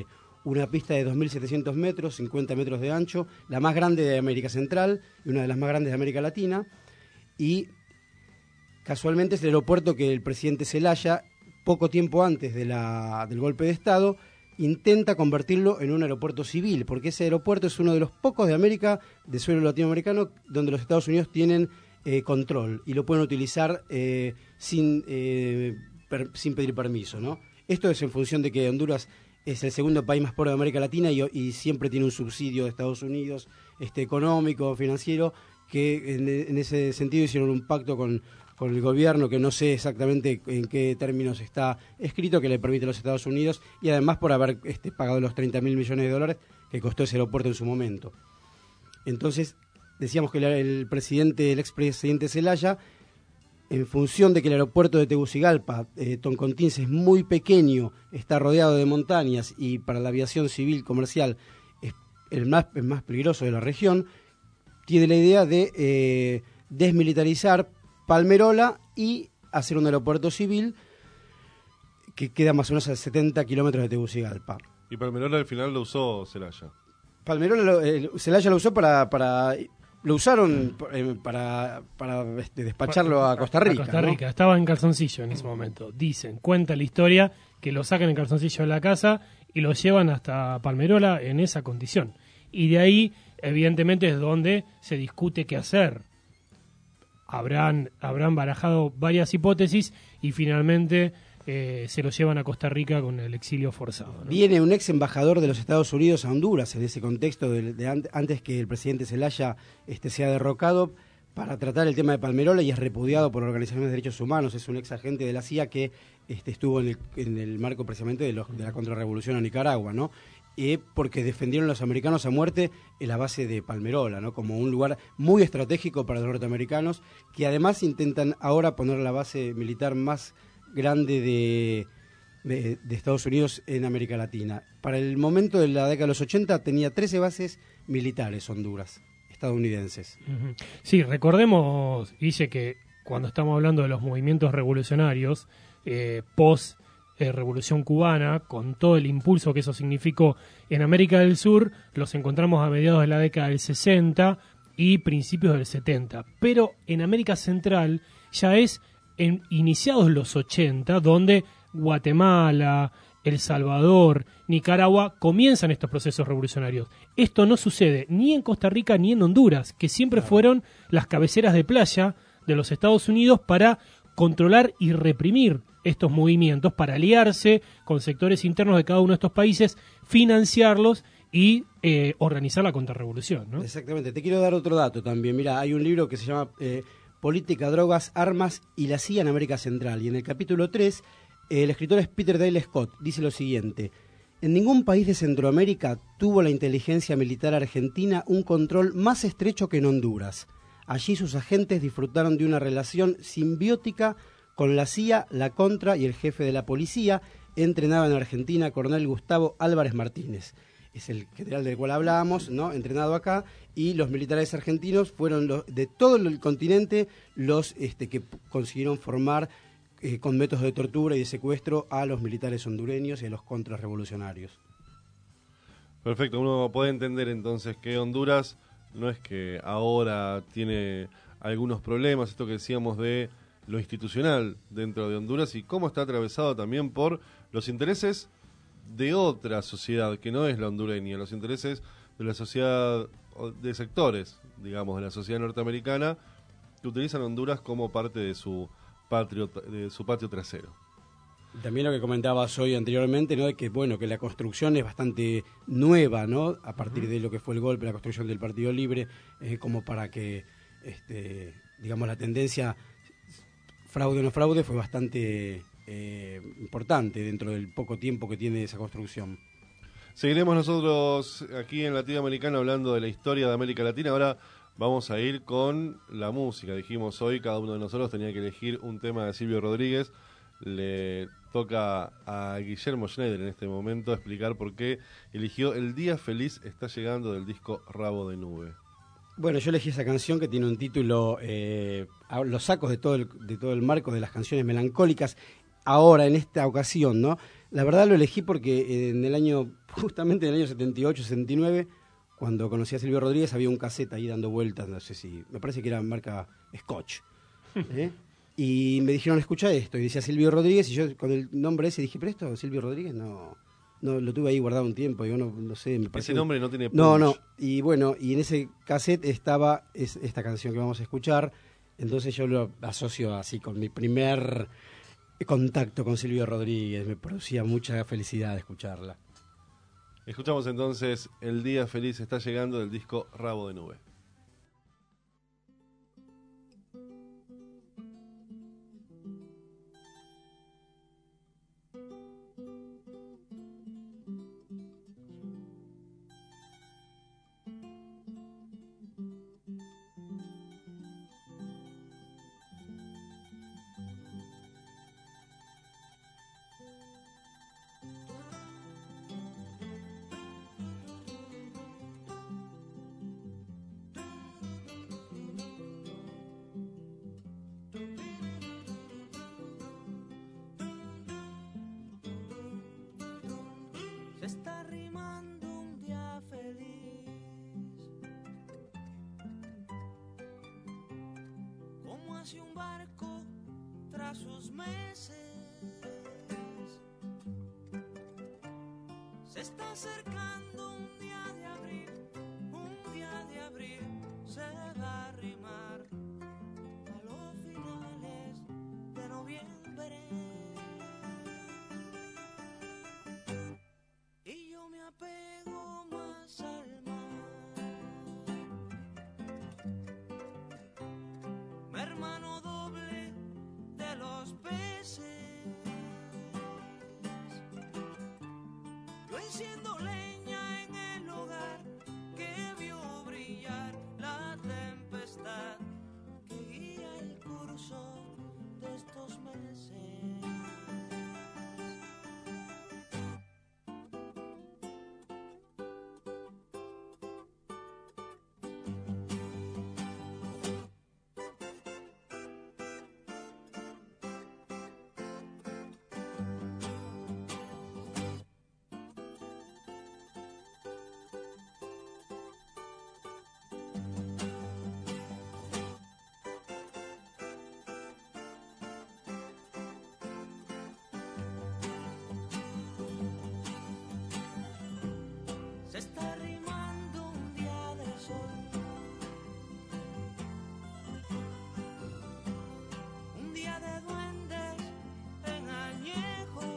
una pista de dos mil setecientos metros, cincuenta metros de ancho, la más grande de América Central y una de las más grandes de América Latina. Y casualmente es el aeropuerto que el presidente Zelaya, poco tiempo antes de la, del golpe de Estado, intenta convertirlo en un aeropuerto civil, porque ese aeropuerto es uno de los pocos de América, de suelo latinoamericano, donde los Estados Unidos tienen eh, control y lo pueden utilizar eh, sin, eh, per, sin pedir permiso, ¿no? Esto es en función de que Honduras es el segundo país más pobre de América Latina y, y siempre tiene un subsidio de Estados Unidos este, económico, financiero, que en, en ese sentido hicieron un pacto con, con el gobierno, que no sé exactamente en qué términos está escrito, que le permite a los Estados Unidos, y además por haber este, pagado los treinta mil millones de dólares que costó ese aeropuerto en su momento. Entonces, decíamos que el, el presidente, el expresidente Zelaya, en función de que el aeropuerto de Tegucigalpa, eh, Toncontins, es muy pequeño, está rodeado de montañas y para la aviación civil comercial es el más, el más peligroso de la región, tiene la idea de eh, desmilitarizar Palmerola y hacer un aeropuerto civil que queda más o menos a setenta kilómetros de Tegucigalpa. Y Palmerola al final lo usó Zelaya. Palmerola, lo, eh, Zelaya lo usó para... para Lo usaron eh, para, para este, despacharlo a Costa Rica. A Costa Rica, ¿no? Estaba en calzoncillo en ese momento. Dicen, cuenta la historia, que lo sacan en calzoncillo de la casa y lo llevan hasta Palmerola en esa condición. Y de ahí, evidentemente, es donde se discute qué hacer. Habrán, habrán barajado varias hipótesis y finalmente eh, se lo llevan a Costa Rica con el exilio forzado, ¿no? Viene un ex embajador de los Estados Unidos a Honduras en ese contexto de, de an- antes que el presidente Zelaya este, sea derrocado para tratar el tema de Palmerola y es repudiado por organizaciones de derechos humanos. Es un ex agente de la C I A que este, estuvo en el, en el marco precisamente de, los, de la contrarrevolución a Nicaragua, ¿no? Eh, porque defendieron los americanos a muerte en la base de Palmerola, ¿no? Como un lugar muy estratégico para los norteamericanos, que además intentan ahora poner la base militar más grande de, de, de Estados Unidos en América Latina. Para el momento de la década de los ochenta tenía trece bases militares Honduras, estadounidenses. Uh-huh. Sí, recordemos, Guille, que cuando estamos hablando de los movimientos revolucionarios, eh, post eh, Revolución Cubana, con todo el impulso que eso significó en América del Sur, los encontramos a mediados de la década del sesenta y principios del setenta. Pero en América Central ya es en iniciados los ochenta, donde Guatemala, El Salvador, Nicaragua comienzan estos procesos revolucionarios. Esto no sucede ni en Costa Rica ni en Honduras, que siempre fueron las cabeceras de playa de los Estados Unidos para controlar y reprimir estos movimientos, para aliarse con sectores internos de cada uno de estos países, financiarlos y eh, organizar la contrarrevolución, ¿no? Exactamente. Te quiero dar otro dato también. Mira, hay un libro que se llama eh, Política, Drogas, Armas y la C I A en América Central. Y en el capítulo tres, eh, el escritor es Peter Dale Scott. Dice lo siguiente: en ningún país de Centroamérica tuvo la inteligencia militar argentina un control más estrecho que en Honduras. Allí sus agentes disfrutaron de una relación simbiótica con la C I A, la Contra y el jefe de la policía, entrenado en Argentina, coronel Gustavo Álvarez Martínez. Es el general del cual hablábamos, ¿no? Entrenado acá, y los militares argentinos fueron los, de todo el continente los este, que p- consiguieron formar eh, con métodos de tortura y de secuestro a los militares hondureños y a los contrarrevolucionarios. Perfecto, uno puede entender entonces que Honduras no es que ahora tiene algunos problemas, esto que decíamos de lo institucional dentro de Honduras y cómo está atravesado también por los intereses de otra sociedad que no es la hondureña, los intereses de la sociedad, de sectores, digamos, de la sociedad norteamericana que utilizan Honduras como parte de su patrio, de su patio trasero. También lo que comentabas hoy anteriormente, ¿no? De que bueno, que la construcción es bastante nueva, ¿no? A partir de lo que fue el golpe, la construcción del Partido Libre, eh, como para que, este, digamos, la tendencia fraude o no fraude fue bastante eh, importante dentro del poco tiempo que tiene esa construcción. Seguiremos nosotros aquí en Latinoamericano hablando de la historia de América Latina. Ahora vamos a ir con la música. Dijimos hoy, cada uno de nosotros tenía que elegir un tema de Silvio Rodríguez. Le toca a Guillermo Schneider en este momento explicar por qué eligió El Día Feliz Está Llegando del disco Rabo de Nube. Bueno, yo elegí esa canción que tiene un título, eh, los sacos de todo, el, de todo el marco de las canciones melancólicas. Ahora, en esta ocasión, ¿no? La verdad lo elegí porque en el año, justamente en el año setenta y ocho, setenta y nueve, cuando conocí a Silvio Rodríguez, había un cassette ahí dando vueltas, no sé si, me parece que era marca Scotch. ¿eh? Y me dijeron, escucha esto, y decía Silvio Rodríguez, y yo con el nombre ese dije, pero esto, Silvio Rodríguez, no, no lo tuve ahí guardado un tiempo, y yo no, no sé, me parece... Ese nombre no tiene punch. No, no, y bueno, y en ese cassette estaba es, esta canción que vamos a escuchar, entonces yo lo asocio así con mi primer contacto con Silvio Rodríguez, me producía mucha felicidad escucharla. Escuchamos entonces El Día Feliz está llegando del disco Rabo de Nube. Se está arrimando un día feliz, como hace un barco tras sus meses. Se está acercando un día de abril, un día de abril se va a arrimar a los finales de noviembre. Y yo me apego más al mar, mi hermano doble de los peces. Yo enciendo leña en el hogar que vio brillar la tempestad que guía el curso de estos meses. Se está arrimando un día de sol, un día de duendes en añejo.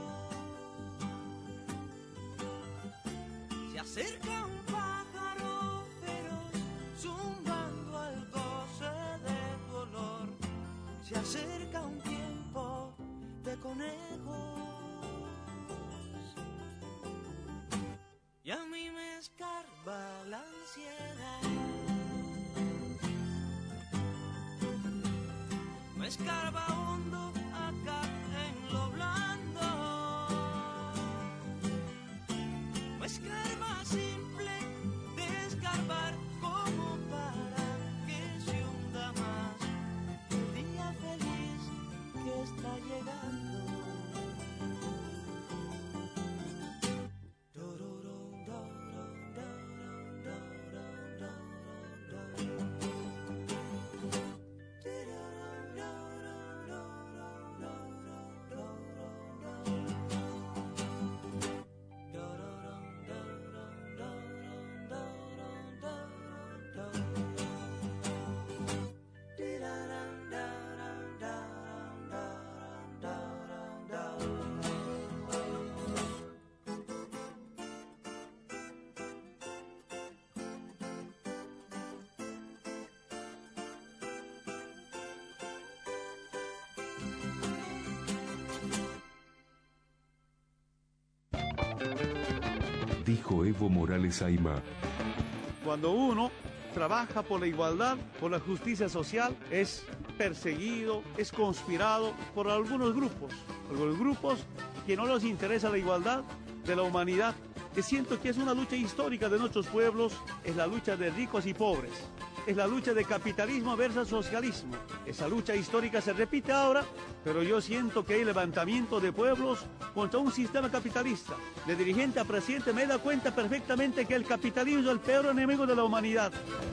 Se acerca un pájaro feroz zumbando al goce de tu olor. Se acerca un tiempo de conejos. Y a mí me escarba la ansiedad, me escarba hondo acá en lo blando, me escarba simple de escarbar como para que se hunda más el día feliz que está llegando. Dijo Evo Morales Aymá. Cuando uno trabaja por la igualdad, por la justicia social, es perseguido, es conspirado por algunos grupos, algunos grupos que no les interesa la igualdad de la humanidad, que siento que es una lucha histórica de nuestros pueblos, es la lucha de ricos y pobres. es la lucha de capitalismo versus socialismo. Esa lucha histórica se repite ahora, pero yo siento que hay levantamiento de pueblos contra un sistema capitalista. De dirigente a presidente me da cuenta perfectamente que el capitalismo es el peor enemigo de la humanidad.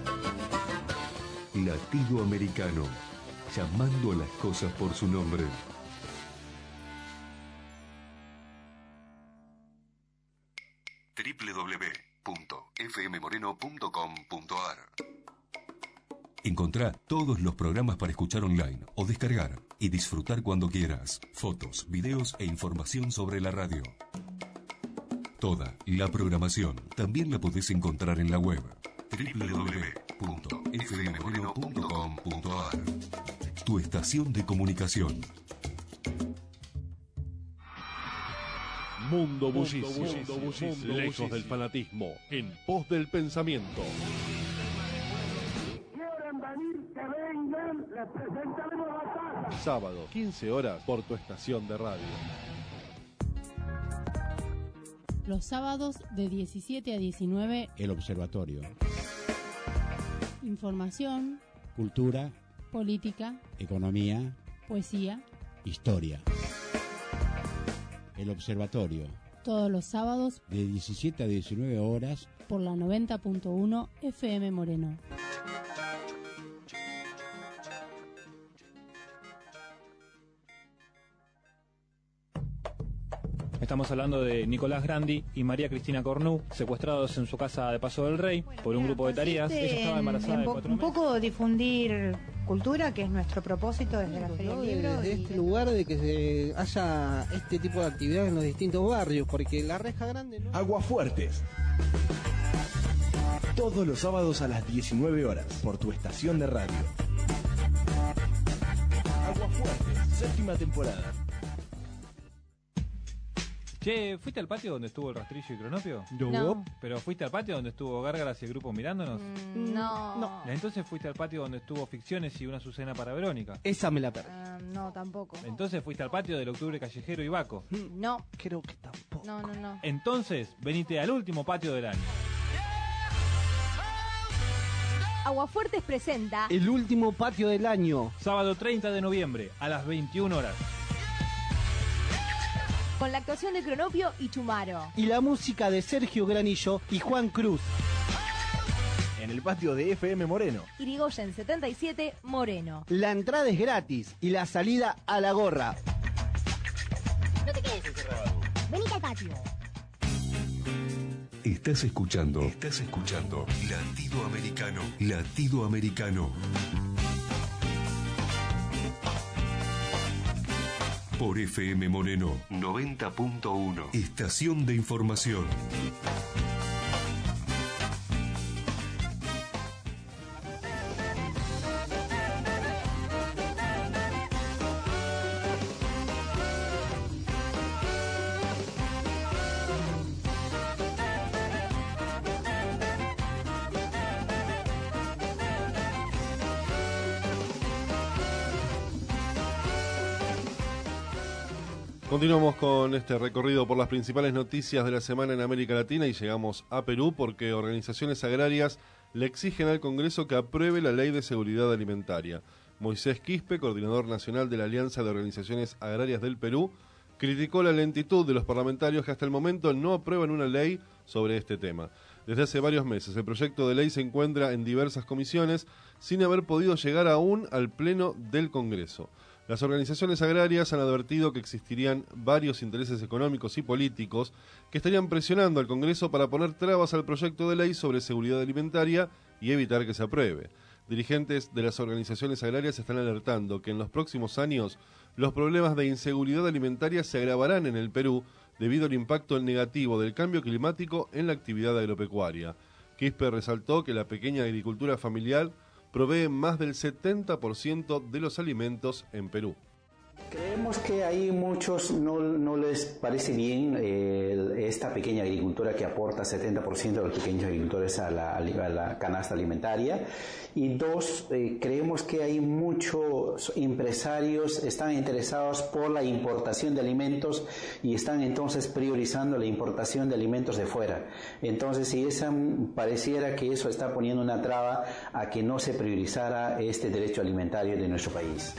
Latido Americano, llamando a las cosas por su nombre. doble u doble u doble u punto f m moreno punto com punto a r. Encontrá todos los programas para escuchar online o descargar y disfrutar cuando quieras. Fotos, videos e información sobre la radio. Toda la programación también la podés encontrar en la web doble u doble u doble u punto f m moreno punto com punto a r. Tu estación de comunicación. Mundo bullicio, lejos del fanatismo, en pos del pensamiento. Quieren venir, que vengan, les presentaremos la casa. Sábado, quince horas, por tu estación de radio. Los sábados de diecisiete a diecinueve, El Observatorio. Información, Cultura, política, economía, poesía, historia. El Observatorio. Todos los sábados De diecisiete a diecinueve horas. Por la noventa punto uno F M Moreno. Estamos hablando de Nicolás Grandi y María Cristina Cornu, secuestrados en su casa de Paso del Rey por un grupo de tareas. Ella estaba embarazada de cuatro Un meses. poco difundir cultura, que es nuestro propósito desde la Feria del Libro. Desde y- este lugar de que se haya este tipo de actividades en los distintos barrios, porque la Reja Grande no... Aguafuertes. Todos los sábados a las diecinueve horas por tu estación de radio. Aguafuertes, séptima temporada. Che, ¿fuiste al patio donde estuvo el Rastrillo y Cronopio? No. No. ¿Pero fuiste al patio donde estuvo Gárgaras y el grupo mirándonos? Mm, no. no. Entonces fuiste al patio donde estuvo Ficciones y una Azucena para Verónica. Esa me la perdí. Ah, no, tampoco. Entonces fuiste al patio del Octubre Callejero y Baco. No. Creo que tampoco. No, no, no. Entonces, venite al último patio del año. Aguafuertes presenta El último patio del año. Sábado treinta de noviembre, a las veintiuna horas. con la actuación de Cronopio y Chumaro. Y la música de Sergio Granillo y Juan Cruz. En el patio de F M Moreno. Irigoyen setenta y siete, Moreno. La entrada es gratis y la salida a la gorra. No te quedes encerrado. Venite al patio. Estás escuchando, estás escuchando Latido Americano, Latido Americano. Por F M Moreno noventa punto uno. Estación de información. Continuamos con este recorrido por las principales noticias de la semana en América Latina y llegamos a Perú porque organizaciones agrarias le exigen al Congreso que apruebe la Ley de Seguridad Alimentaria. Moisés Quispe, coordinador nacional de la Alianza de Organizaciones Agrarias del Perú, criticó la lentitud de los parlamentarios que hasta el momento no aprueban una ley sobre este tema. Desde hace varios meses el proyecto de ley se encuentra en diversas comisiones sin haber podido llegar aún al Pleno del Congreso. Las organizaciones agrarias han advertido que existirían varios intereses económicos y políticos que estarían presionando al Congreso para poner trabas al proyecto de ley sobre seguridad alimentaria y evitar que se apruebe. Dirigentes de las organizaciones agrarias están alertando que en los próximos años los problemas de inseguridad alimentaria se agravarán en el Perú debido al impacto negativo del cambio climático en la actividad agropecuaria. Quispe resaltó que la pequeña agricultura familiar provee más del setenta por ciento de los alimentos en Perú. Creemos que hay muchos no, no les parece bien eh, esta pequeña agricultura que aporta setenta por ciento de los pequeños agricultores a la, a la canasta alimentaria. Y dos, eh, creemos que hay muchos empresarios están interesados por la importación de alimentos y están entonces priorizando la importación de alimentos de fuera. Entonces, si esa, pareciera que eso está poniendo una traba a que no se priorizara este derecho alimentario de nuestro país.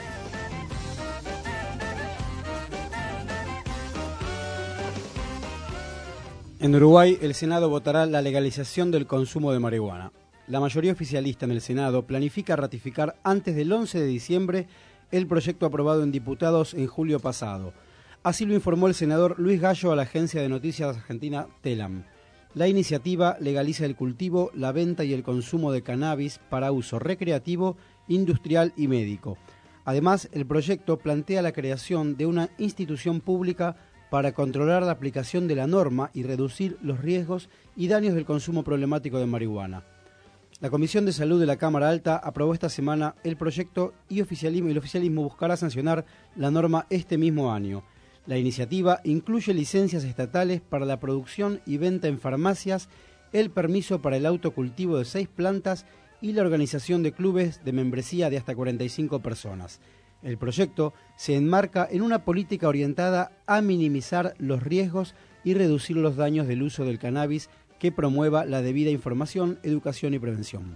En Uruguay, el Senado votará la legalización del consumo de marihuana. La mayoría oficialista en el Senado planifica ratificar antes del once de diciembre el proyecto aprobado en diputados en julio pasado. Así lo informó el senador Luis Gallo a la agencia de noticias argentina Telam. La iniciativa legaliza el cultivo, la venta y el consumo de cannabis para uso recreativo, industrial y médico. Además, el proyecto plantea la creación de una institución pública para controlar la aplicación de la norma y reducir los riesgos y daños del consumo problemático de marihuana. La Comisión de Salud de la Cámara Alta aprobó esta semana el proyecto y oficialismo, el oficialismo buscará sancionar la norma este mismo año. La iniciativa incluye licencias estatales para la producción y venta en farmacias, el permiso para el autocultivo de seis plantas y la organización de clubes de membresía de hasta cuarenta y cinco personas. El proyecto se enmarca en una política orientada a minimizar los riesgos y reducir los daños del uso del cannabis que promueva la debida información, educación y prevención.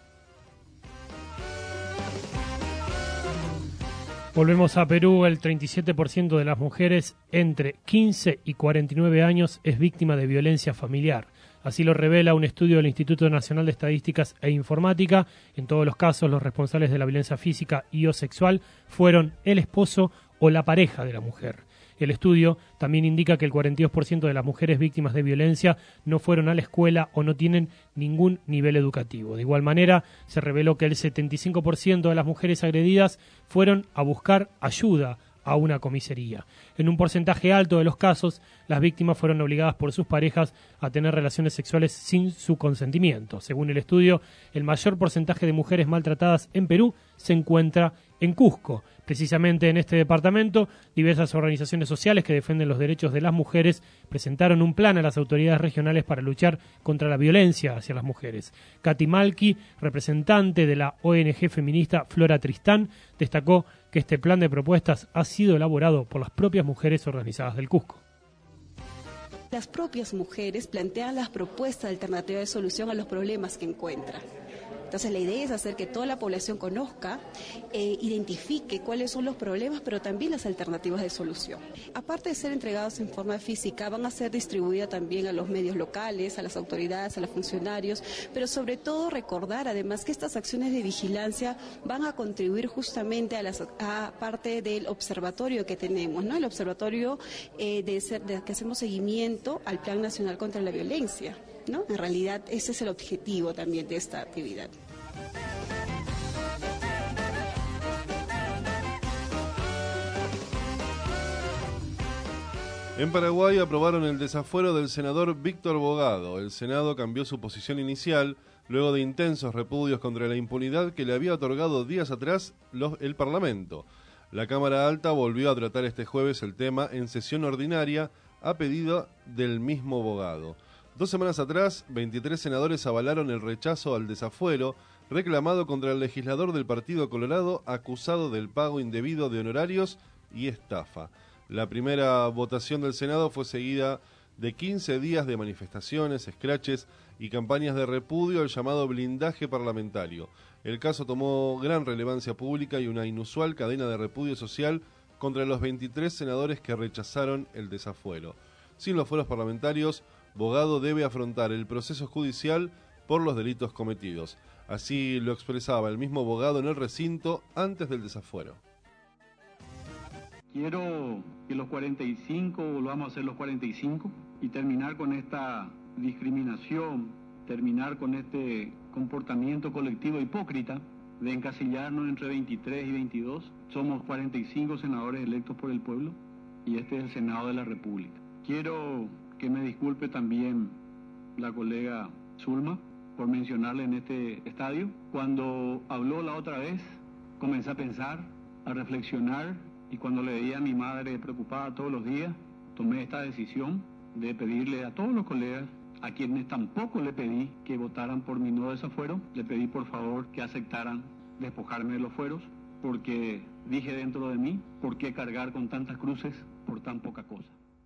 Volvemos a Perú. El treinta y siete por ciento de las mujeres entre quince y cuarenta y nueve años es víctima de violencia familiar. Así lo revela un estudio del Instituto Nacional de Estadísticas e Informática. En todos los casos, los responsables de la violencia física y o sexual fueron el esposo o la pareja de la mujer. El estudio también indica que el cuarenta y dos por ciento de las mujeres víctimas de violencia no fueron a la escuela o no tienen ningún nivel educativo. De igual manera, se reveló que el setenta y cinco por ciento de las mujeres agredidas fueron a buscar ayuda a una comisaría. En un porcentaje alto de los casos, las víctimas fueron obligadas por sus parejas a tener relaciones sexuales sin su consentimiento. Según el estudio, el mayor porcentaje de mujeres maltratadas en Perú se encuentra en Cusco. Precisamente en este departamento, diversas organizaciones sociales que defienden los derechos de las mujeres presentaron un plan a las autoridades regionales para luchar contra la violencia hacia las mujeres. Katy Malki, representante de la O N G feminista Flora Tristán, destacó que este plan de propuestas ha sido elaborado por las propias mujeres organizadas del Cusco. Las propias mujeres plantean las propuestas alternativas de solución a los problemas que encuentran. Entonces la idea es hacer que toda la población conozca, eh, identifique cuáles son los problemas, pero también las alternativas de solución. Aparte de ser entregados en forma física, van a ser distribuidas también a los medios locales, a las autoridades, a los funcionarios, pero sobre todo recordar además que estas acciones de vigilancia van a contribuir justamente a, las, a parte del observatorio que tenemos, ¿no? El observatorio eh, de, ser, de que hacemos seguimiento al Plan Nacional contra la Violencia, ¿no? En realidad ese es el objetivo también de esta actividad. En Paraguay aprobaron el desafuero del senador Víctor Bogado. El Senado cambió su posición inicial luego de intensos repudios contra la impunidad que le había otorgado días atrás los, el Parlamento. La Cámara Alta volvió a tratar este jueves el tema en sesión ordinaria a pedido del mismo Bogado. Dos semanas atrás, veintitrés senadores avalaron el rechazo al desafuero reclamado contra el legislador del Partido Colorado acusado del pago indebido de honorarios y estafa. La primera votación del Senado fue seguida de quince días de manifestaciones, escraches y campañas de repudio al llamado blindaje parlamentario. El caso tomó gran relevancia pública y una inusual cadena de repudio social contra los veintitrés senadores que rechazaron el desafuero. Sin los fueros parlamentarios, Bogado debe afrontar el proceso judicial por los delitos cometidos. Así lo expresaba el mismo Bogado en el recinto antes del desafuero. Quiero que los cuarenta y cinco volvamos a ser los cuarenta y cinco y terminar con esta discriminación, terminar con este comportamiento colectivo hipócrita de encasillarnos entre veintitrés y veintidós. Somos cuarenta y cinco senadores electos por el pueblo y este es el Senado de la República. Quiero que me disculpe también la colega Zulma por mencionarle en este estadio. Cuando habló la otra vez, comencé a pensar, a reflexionar Y cuando le veía a mi madre preocupada todos los días, tomé esta decisión de pedirle a todos los colegas, a quienes tampoco le pedí que votaran por mi no desafuero, le pedí por favor que aceptaran despojarme de los fueros, porque dije dentro de mí, ¿por qué cargar con tantas cruces por tan poca cosa?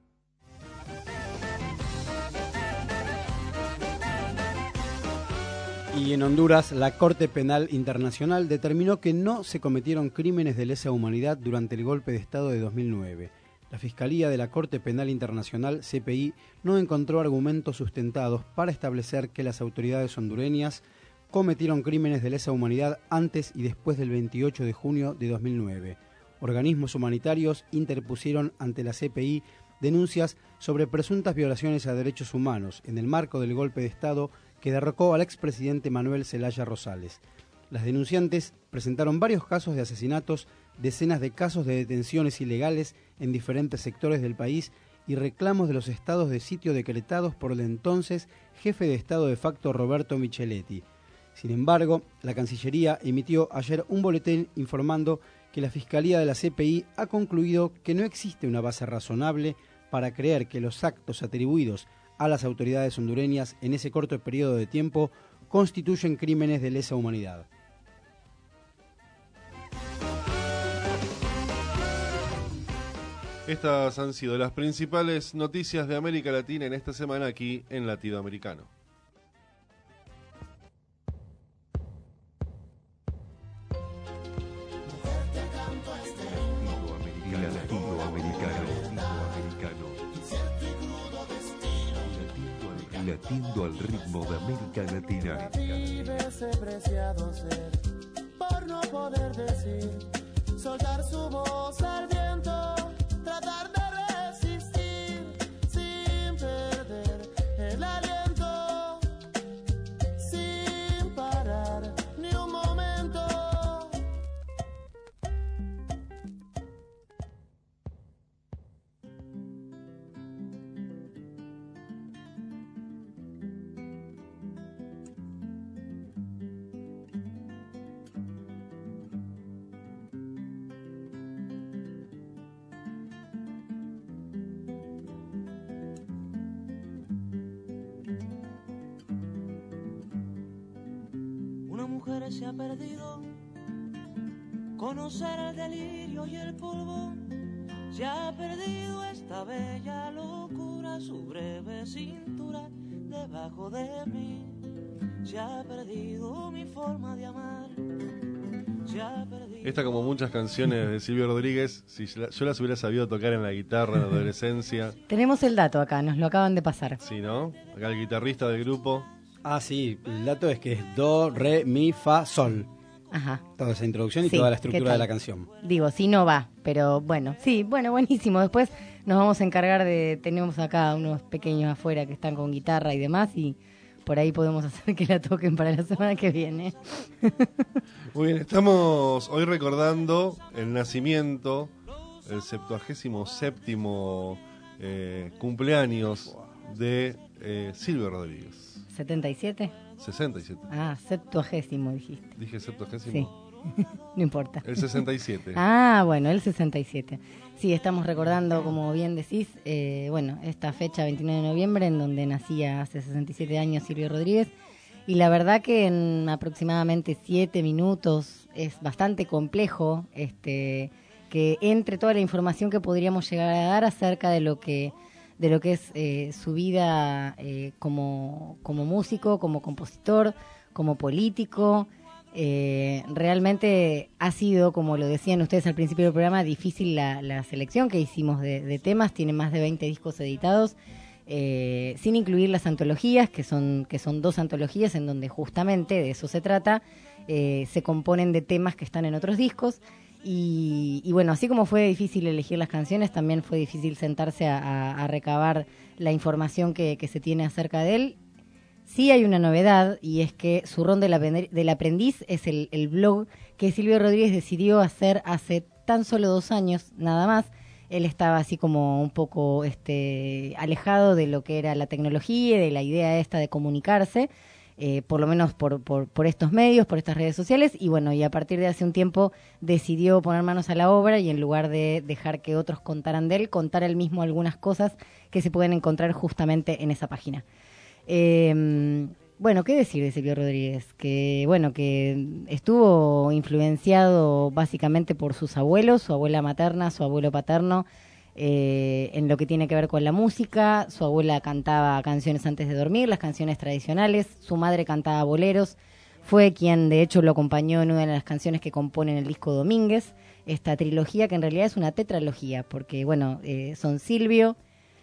Y en Honduras, la Corte Penal Internacional determinó que no se cometieron crímenes de lesa humanidad durante el golpe de Estado de dos mil nueve. La Fiscalía de la Corte Penal Internacional, C P I, no encontró argumentos sustentados para establecer que las autoridades hondureñas cometieron crímenes de lesa humanidad antes y después del veintiocho de junio de dos mil nueve. Organismos humanitarios interpusieron ante la C P I denuncias sobre presuntas violaciones a derechos humanos en el marco del golpe de Estado que derrocó al expresidente Manuel Zelaya Rosales. Las denunciantes presentaron varios casos de asesinatos, decenas de casos de detenciones ilegales en diferentes sectores del país y reclamos de los estados de sitio decretados por el entonces jefe de Estado de facto Roberto Micheletti. Sin embargo, la Cancillería emitió ayer un boletín informando que la Fiscalía de la C P I ha concluido que no existe una base razonable para creer que los actos atribuidos a las autoridades hondureñas en ese corto periodo de tiempo constituyen crímenes de lesa humanidad. Estas han sido las principales noticias de América Latina en esta semana aquí en Latinoamericano. Latiendo al ritmo de América Latina. Vive ese preciado ser, por no poder decir, soltar su voz al viento, tratar de resistir, sin perder el aliento, sin parar ni un momento. Se ha perdido conocer el delirio y el polvo, se ha perdido esta bella locura, su breve cintura debajo de mí, se ha perdido mi forma de amar, se ha perdido. Esta, como muchas canciones de Silvio Rodríguez, si yo las hubiera sabido tocar en la guitarra en la adolescencia. Tenemos el dato acá, nos lo acaban de pasar. Sí, ¿no? Acá el guitarrista del grupo. Ah, sí, el dato es que es do, re, mi, fa, sol. Ajá. Toda esa introducción y Sí, toda la estructura de la canción. Digo, sí no va, pero bueno, sí, bueno, buenísimo. Después nos vamos a encargar de, tenemos acá unos pequeños afuera que están con guitarra y demás, y por ahí podemos hacer que la toquen para la semana que viene. Muy bien, estamos hoy recordando el nacimiento, el septuagésimo séptimo eh, cumpleaños de eh, Silvio Rodríguez. ¿setenta y siete? sesenta y siete. Ah, septuagésimo dijiste. ¿Dije septuagésimo? Sí, no importa. El sesenta y siete. Ah, bueno, el sesenta y siete. Sí, estamos recordando, como bien decís, eh, bueno, esta fecha, veintinueve de noviembre, en donde nacía hace sesenta y siete años Silvio Rodríguez. Y la verdad que en aproximadamente siete minutos es bastante complejo este, que entre toda la información que podríamos llegar a dar acerca de lo que de lo que es eh, su vida eh, como, como músico, como compositor, como político. Eh, realmente ha sido, como lo decían ustedes al principio del programa, difícil la, la selección que hicimos de, de temas. Tiene más de veinte discos editados, eh, sin incluir las antologías, que son, que son dos antologías en donde justamente de eso se trata. Eh, se componen de temas que están en otros discos. Y, y bueno, así como fue difícil elegir las canciones, también fue difícil sentarse a, a, a recabar la información que, que se tiene acerca de él. Sí hay una novedad, y es que su ron del, aprend- del aprendiz es el, el blog que Silvio Rodríguez decidió hacer hace tan solo dos años, nada más. Él estaba así como un poco este, alejado de lo que era la tecnología y de la idea esta de comunicarse. eh, por lo menos por, por, por estos medios, por estas redes sociales, y bueno, y a partir de hace un tiempo decidió poner manos a la obra y en lugar de dejar que otros contaran de él, contar él mismo algunas cosas que se pueden encontrar justamente en esa página. Eh, bueno, ¿qué decir de Silvio Rodríguez? Que bueno, que estuvo influenciado básicamente por sus abuelos, su abuela materna, su abuelo paterno, eh, en lo que tiene que ver con la música. Su abuela cantaba canciones antes de dormir, las canciones tradicionales, su madre cantaba boleros, fue quien de hecho lo acompañó en una de las canciones que componen el disco Domínguez, esta trilogía que en realidad es una tetralogía, porque bueno, eh, son Silvio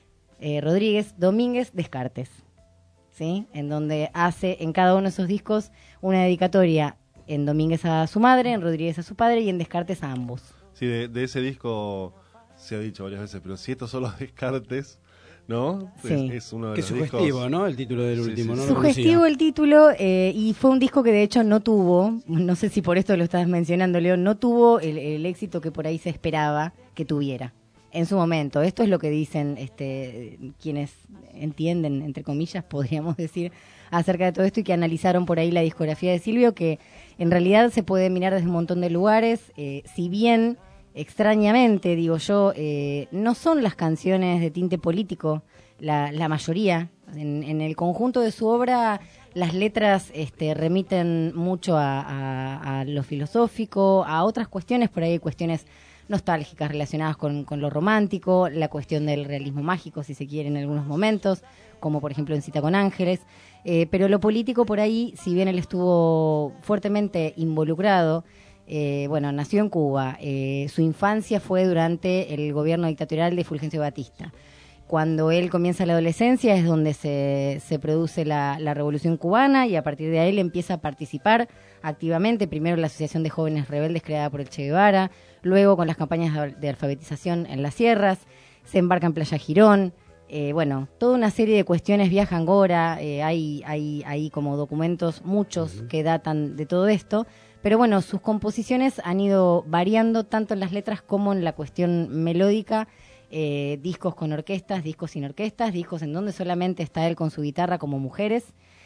eh, Rodríguez, Domínguez, Descartes, ¿sí? En donde hace en cada uno de esos discos una dedicatoria, en Domínguez a su madre, en Rodríguez a su padre y en Descartes a ambos. Sí, de, de ese disco se ha dicho varias veces, pero si estos son los Descartes, ¿no? Sí. Es, es uno de Qué los sugestivo, discos... ¿no? El título del Sí, último, sí, ¿no? sí. Lo Sugestivo conocía. el título, eh, y fue un disco que de hecho no tuvo, no sé si por esto lo estás mencionando, León, no tuvo el, el éxito que por ahí se esperaba que tuviera en su momento. Esto es lo que dicen este, quienes entienden, entre comillas, podríamos decir, acerca de todo esto y que analizaron por ahí la discografía de Silvio, que en realidad se puede mirar desde un montón de lugares, eh, si bien extrañamente, digo yo, eh, no son las canciones de tinte político la, la mayoría. En, en el conjunto de su obra las letras este, remiten mucho a, a, a lo filosófico, a otras cuestiones, por ahí cuestiones nostálgicas relacionadas con, con lo romántico, la cuestión del realismo mágico, si se quiere, en algunos momentos, como por ejemplo en Cita con Ángeles. Eh, pero lo político por ahí, si bien él estuvo fuertemente involucrado, eh, bueno, nació en Cuba, eh, su infancia fue durante el gobierno dictatorial de Fulgencio Batista. Cuando él comienza la adolescencia es donde se, se produce la, la Revolución Cubana y a partir de ahí él empieza a participar activamente, primero en la Asociación de Jóvenes Rebeldes creada por el Che Guevara, luego con las campañas de, de alfabetización en las sierras, se embarca en Playa Girón, eh, bueno, toda una serie de cuestiones, viaja a Angora, eh, hay, hay, hay como documentos, muchos que datan de todo esto, pero bueno, sus composiciones han ido variando tanto en las letras como en la cuestión melódica. Eh, discos con orquestas, discos sin orquestas, discos en donde solamente está él con su guitarra como mujeres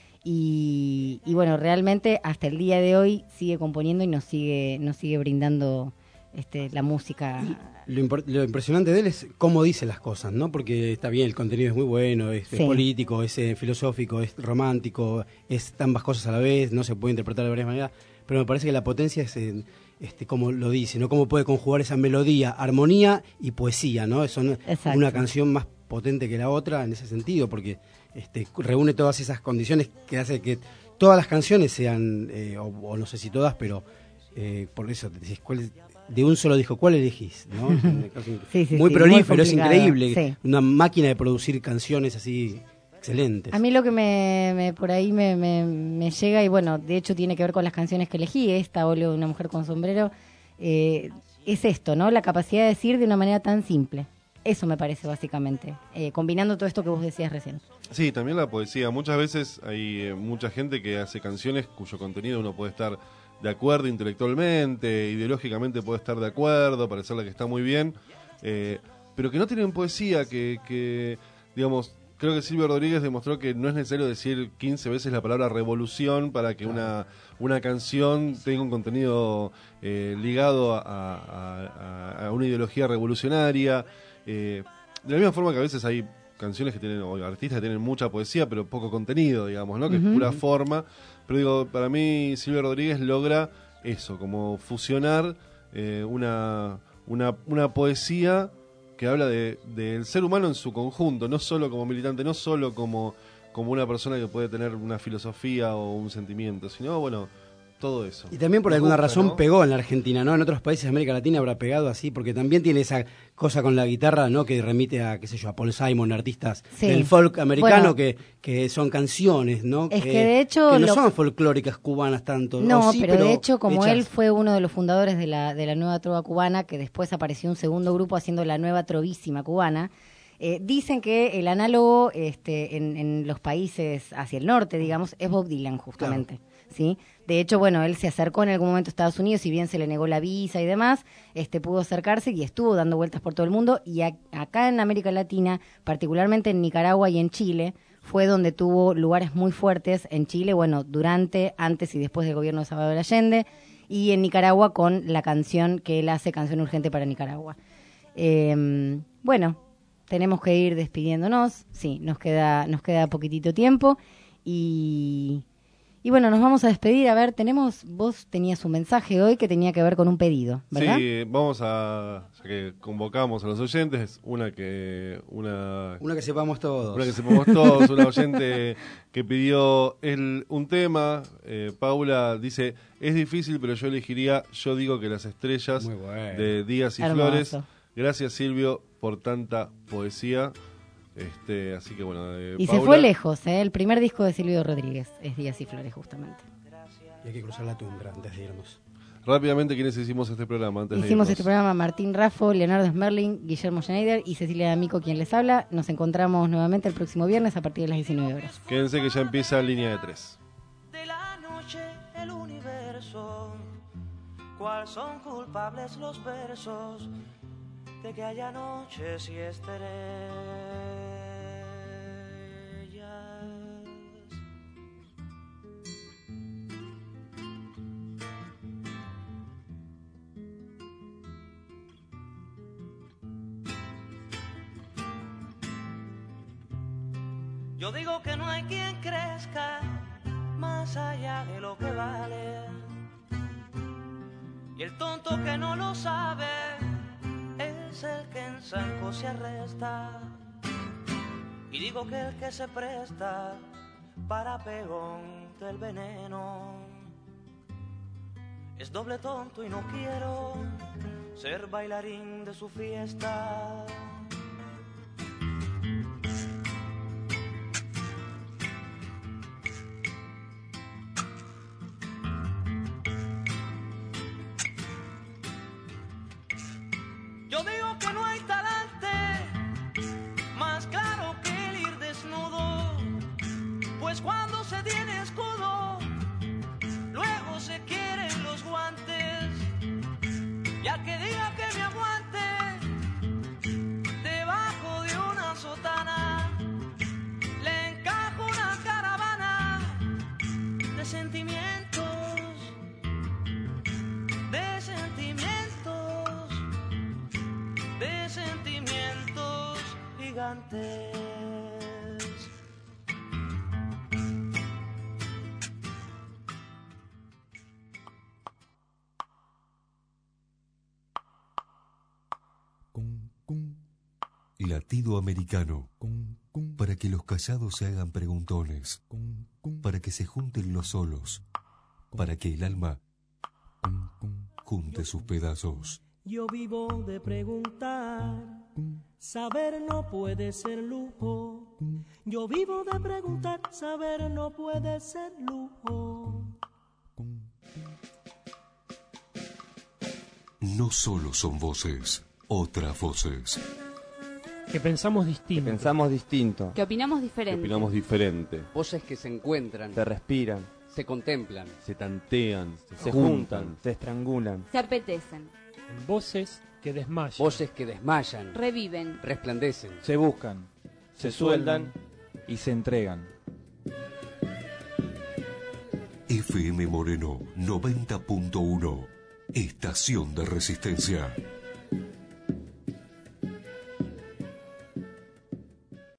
y, y bueno, realmente hasta el día de hoy sigue componiendo y nos sigue nos sigue brindando este, la música. Lo, impor- lo impresionante de él es cómo dice las cosas, ¿no? Porque está bien, el contenido es muy bueno, es, Sí. es político, es eh, filosófico, es romántico, es ambas cosas a la vez, no se puede interpretar de varias maneras, pero me parece que la potencia es en, este, como lo dice, ¿no? Cómo puede conjugar esa melodía, armonía y poesía, ¿no? Es una, Exacto. una canción más potente que la otra en ese sentido, porque este, reúne todas esas condiciones que hace que todas las canciones sean, eh, o, o no sé si todas, pero eh, por eso te decís, ¿cuál es? De un solo disco, ¿cuál elegís? ¿No? Sí, sí, muy sí, prolífero, muy es complicado, increíble, sí. una máquina de producir canciones así excelentes. A mí lo que me, me por ahí me, me, me llega, y bueno, de hecho tiene que ver con las canciones que elegí, esta, Óleo de una mujer con sombrero, eh, es esto, ¿no? La capacidad de decir de una manera tan simple. Eso me parece básicamente, eh, combinando todo esto que vos decías recién. Sí, también la poesía. Muchas veces hay eh, mucha gente que hace canciones cuyo contenido uno puede estar de acuerdo intelectualmente, ideológicamente puede estar de acuerdo, parecerle que está muy bien, eh, pero que no tienen poesía, que, que, digamos, creo que Silvio Rodríguez demostró que no es necesario decir quince veces la palabra revolución para que una, una canción tenga un contenido eh, ligado a, a, a, a una ideología revolucionaria. Eh, de la misma forma que a veces hay canciones que tienen, o artistas que tienen mucha poesía, pero poco contenido, digamos, ¿no? Que Ujú. es pura forma. Pero digo, para mí Silvio Rodríguez logra eso, como fusionar eh, una, una, una poesía que habla de del ser humano en su conjunto, no solo como militante, no solo como, como una persona que puede tener una filosofía o un sentimiento, sino, bueno, todo eso. Y también por Nos alguna gusta, razón ¿no? pegó en la Argentina, ¿no? En otros países de América Latina habrá pegado así, porque también tiene esa cosa con la guitarra, ¿no? Que remite a, qué sé yo, a Paul Simon, artistas Sí. del folk americano Bueno. que, que son canciones, ¿no? Es que de hecho que no lo- son folclóricas cubanas tanto. No, o sí, pero, de hecho, como hechas- él fue uno de los fundadores de la, de la nueva trova cubana, que después apareció un segundo grupo haciendo la nueva trovísima cubana, eh, dicen que el análogo este, en, en los países hacia el norte, digamos, es Bob Dylan, justamente. ¿Sí? De hecho, bueno, él se acercó en algún momento a Estados Unidos, si bien se le negó la visa y demás, este pudo acercarse y estuvo dando vueltas por todo el mundo. Y a- acá en América Latina, particularmente en Nicaragua y en Chile, fue donde tuvo lugares muy fuertes en Chile, bueno, durante, antes y después del gobierno de Salvador Allende, y en Nicaragua con la canción que él hace, Canción Urgente para Nicaragua. Eh, bueno, tenemos que ir despidiéndonos, sí, nos queda, nos queda poquitito tiempo, y... Y bueno, nos vamos a despedir. A ver, tenemos, vos tenías un mensaje hoy que tenía que ver con un pedido, ¿verdad? Sí, vamos a, ya que convocamos a los oyentes, una que una una que sepamos todos. Una que sepamos todos, una oyente que pidió el, un tema. Eh, Paula dice, es difícil, pero yo elegiría Yo digo que las estrellas, Muy bueno. de Díaz y Hermoso. Flores. Gracias, Silvio, por tanta poesía. Este, así que bueno, eh, Y Paula, se fue lejos, ¿eh? El primer disco de Silvio Rodríguez es Díaz y Flores, justamente. Y hay que cruzar la tundra antes de irnos. rápidamente, ¿quiénes hicimos este programa antes de Hicimos irnos? este programa Martín Raffo, Leonardo Smerling, Guillermo Schneider y Cecilia D'Amico, quien les habla. Nos encontramos nuevamente el próximo viernes a partir de las diecinueve horas. Quédense que ya empieza Línea de Tres. De la noche el universo, ¿cuál son culpables los versos de que haya noches y estrellas? Yo digo que no hay quien crezca más allá de lo que vale, y el tonto que no lo sabe es el que en zanco se arresta. Y digo que el que se presta para pegón del veneno es doble tonto, y no quiero ser bailarín de su fiesta. Yo digo que no hay talante más claro que el ir desnudo, pues cuando se tiene escudo, luego se quieren los guantes, y al que diga que me aguante debajo de una sotana, le encajo una caravana de sentimientos, de sentimientos, de sentimientos gigantes. Latido americano. Para que los callados se hagan preguntones. Para que se junten los solos. Para que el alma junte sus pedazos. Yo vivo de preguntar, saber no puede ser lujo. Yo vivo de preguntar, saber no puede ser lujo. No solo son voces, otras voces. Que pensamos distinto. Que pensamos distinto. Que opinamos Que diferente. opinamos diferente. Voces que se encuentran, Se respiran, se contemplan, Se tantean, se juntan, se estrangulan. Se apetecen. En voces que desmayan. voces que desmayan, Reviven. resplandecen. Se buscan, se sueldan y se entregan. F M Moreno noventa punto uno. Estación de Resistencia.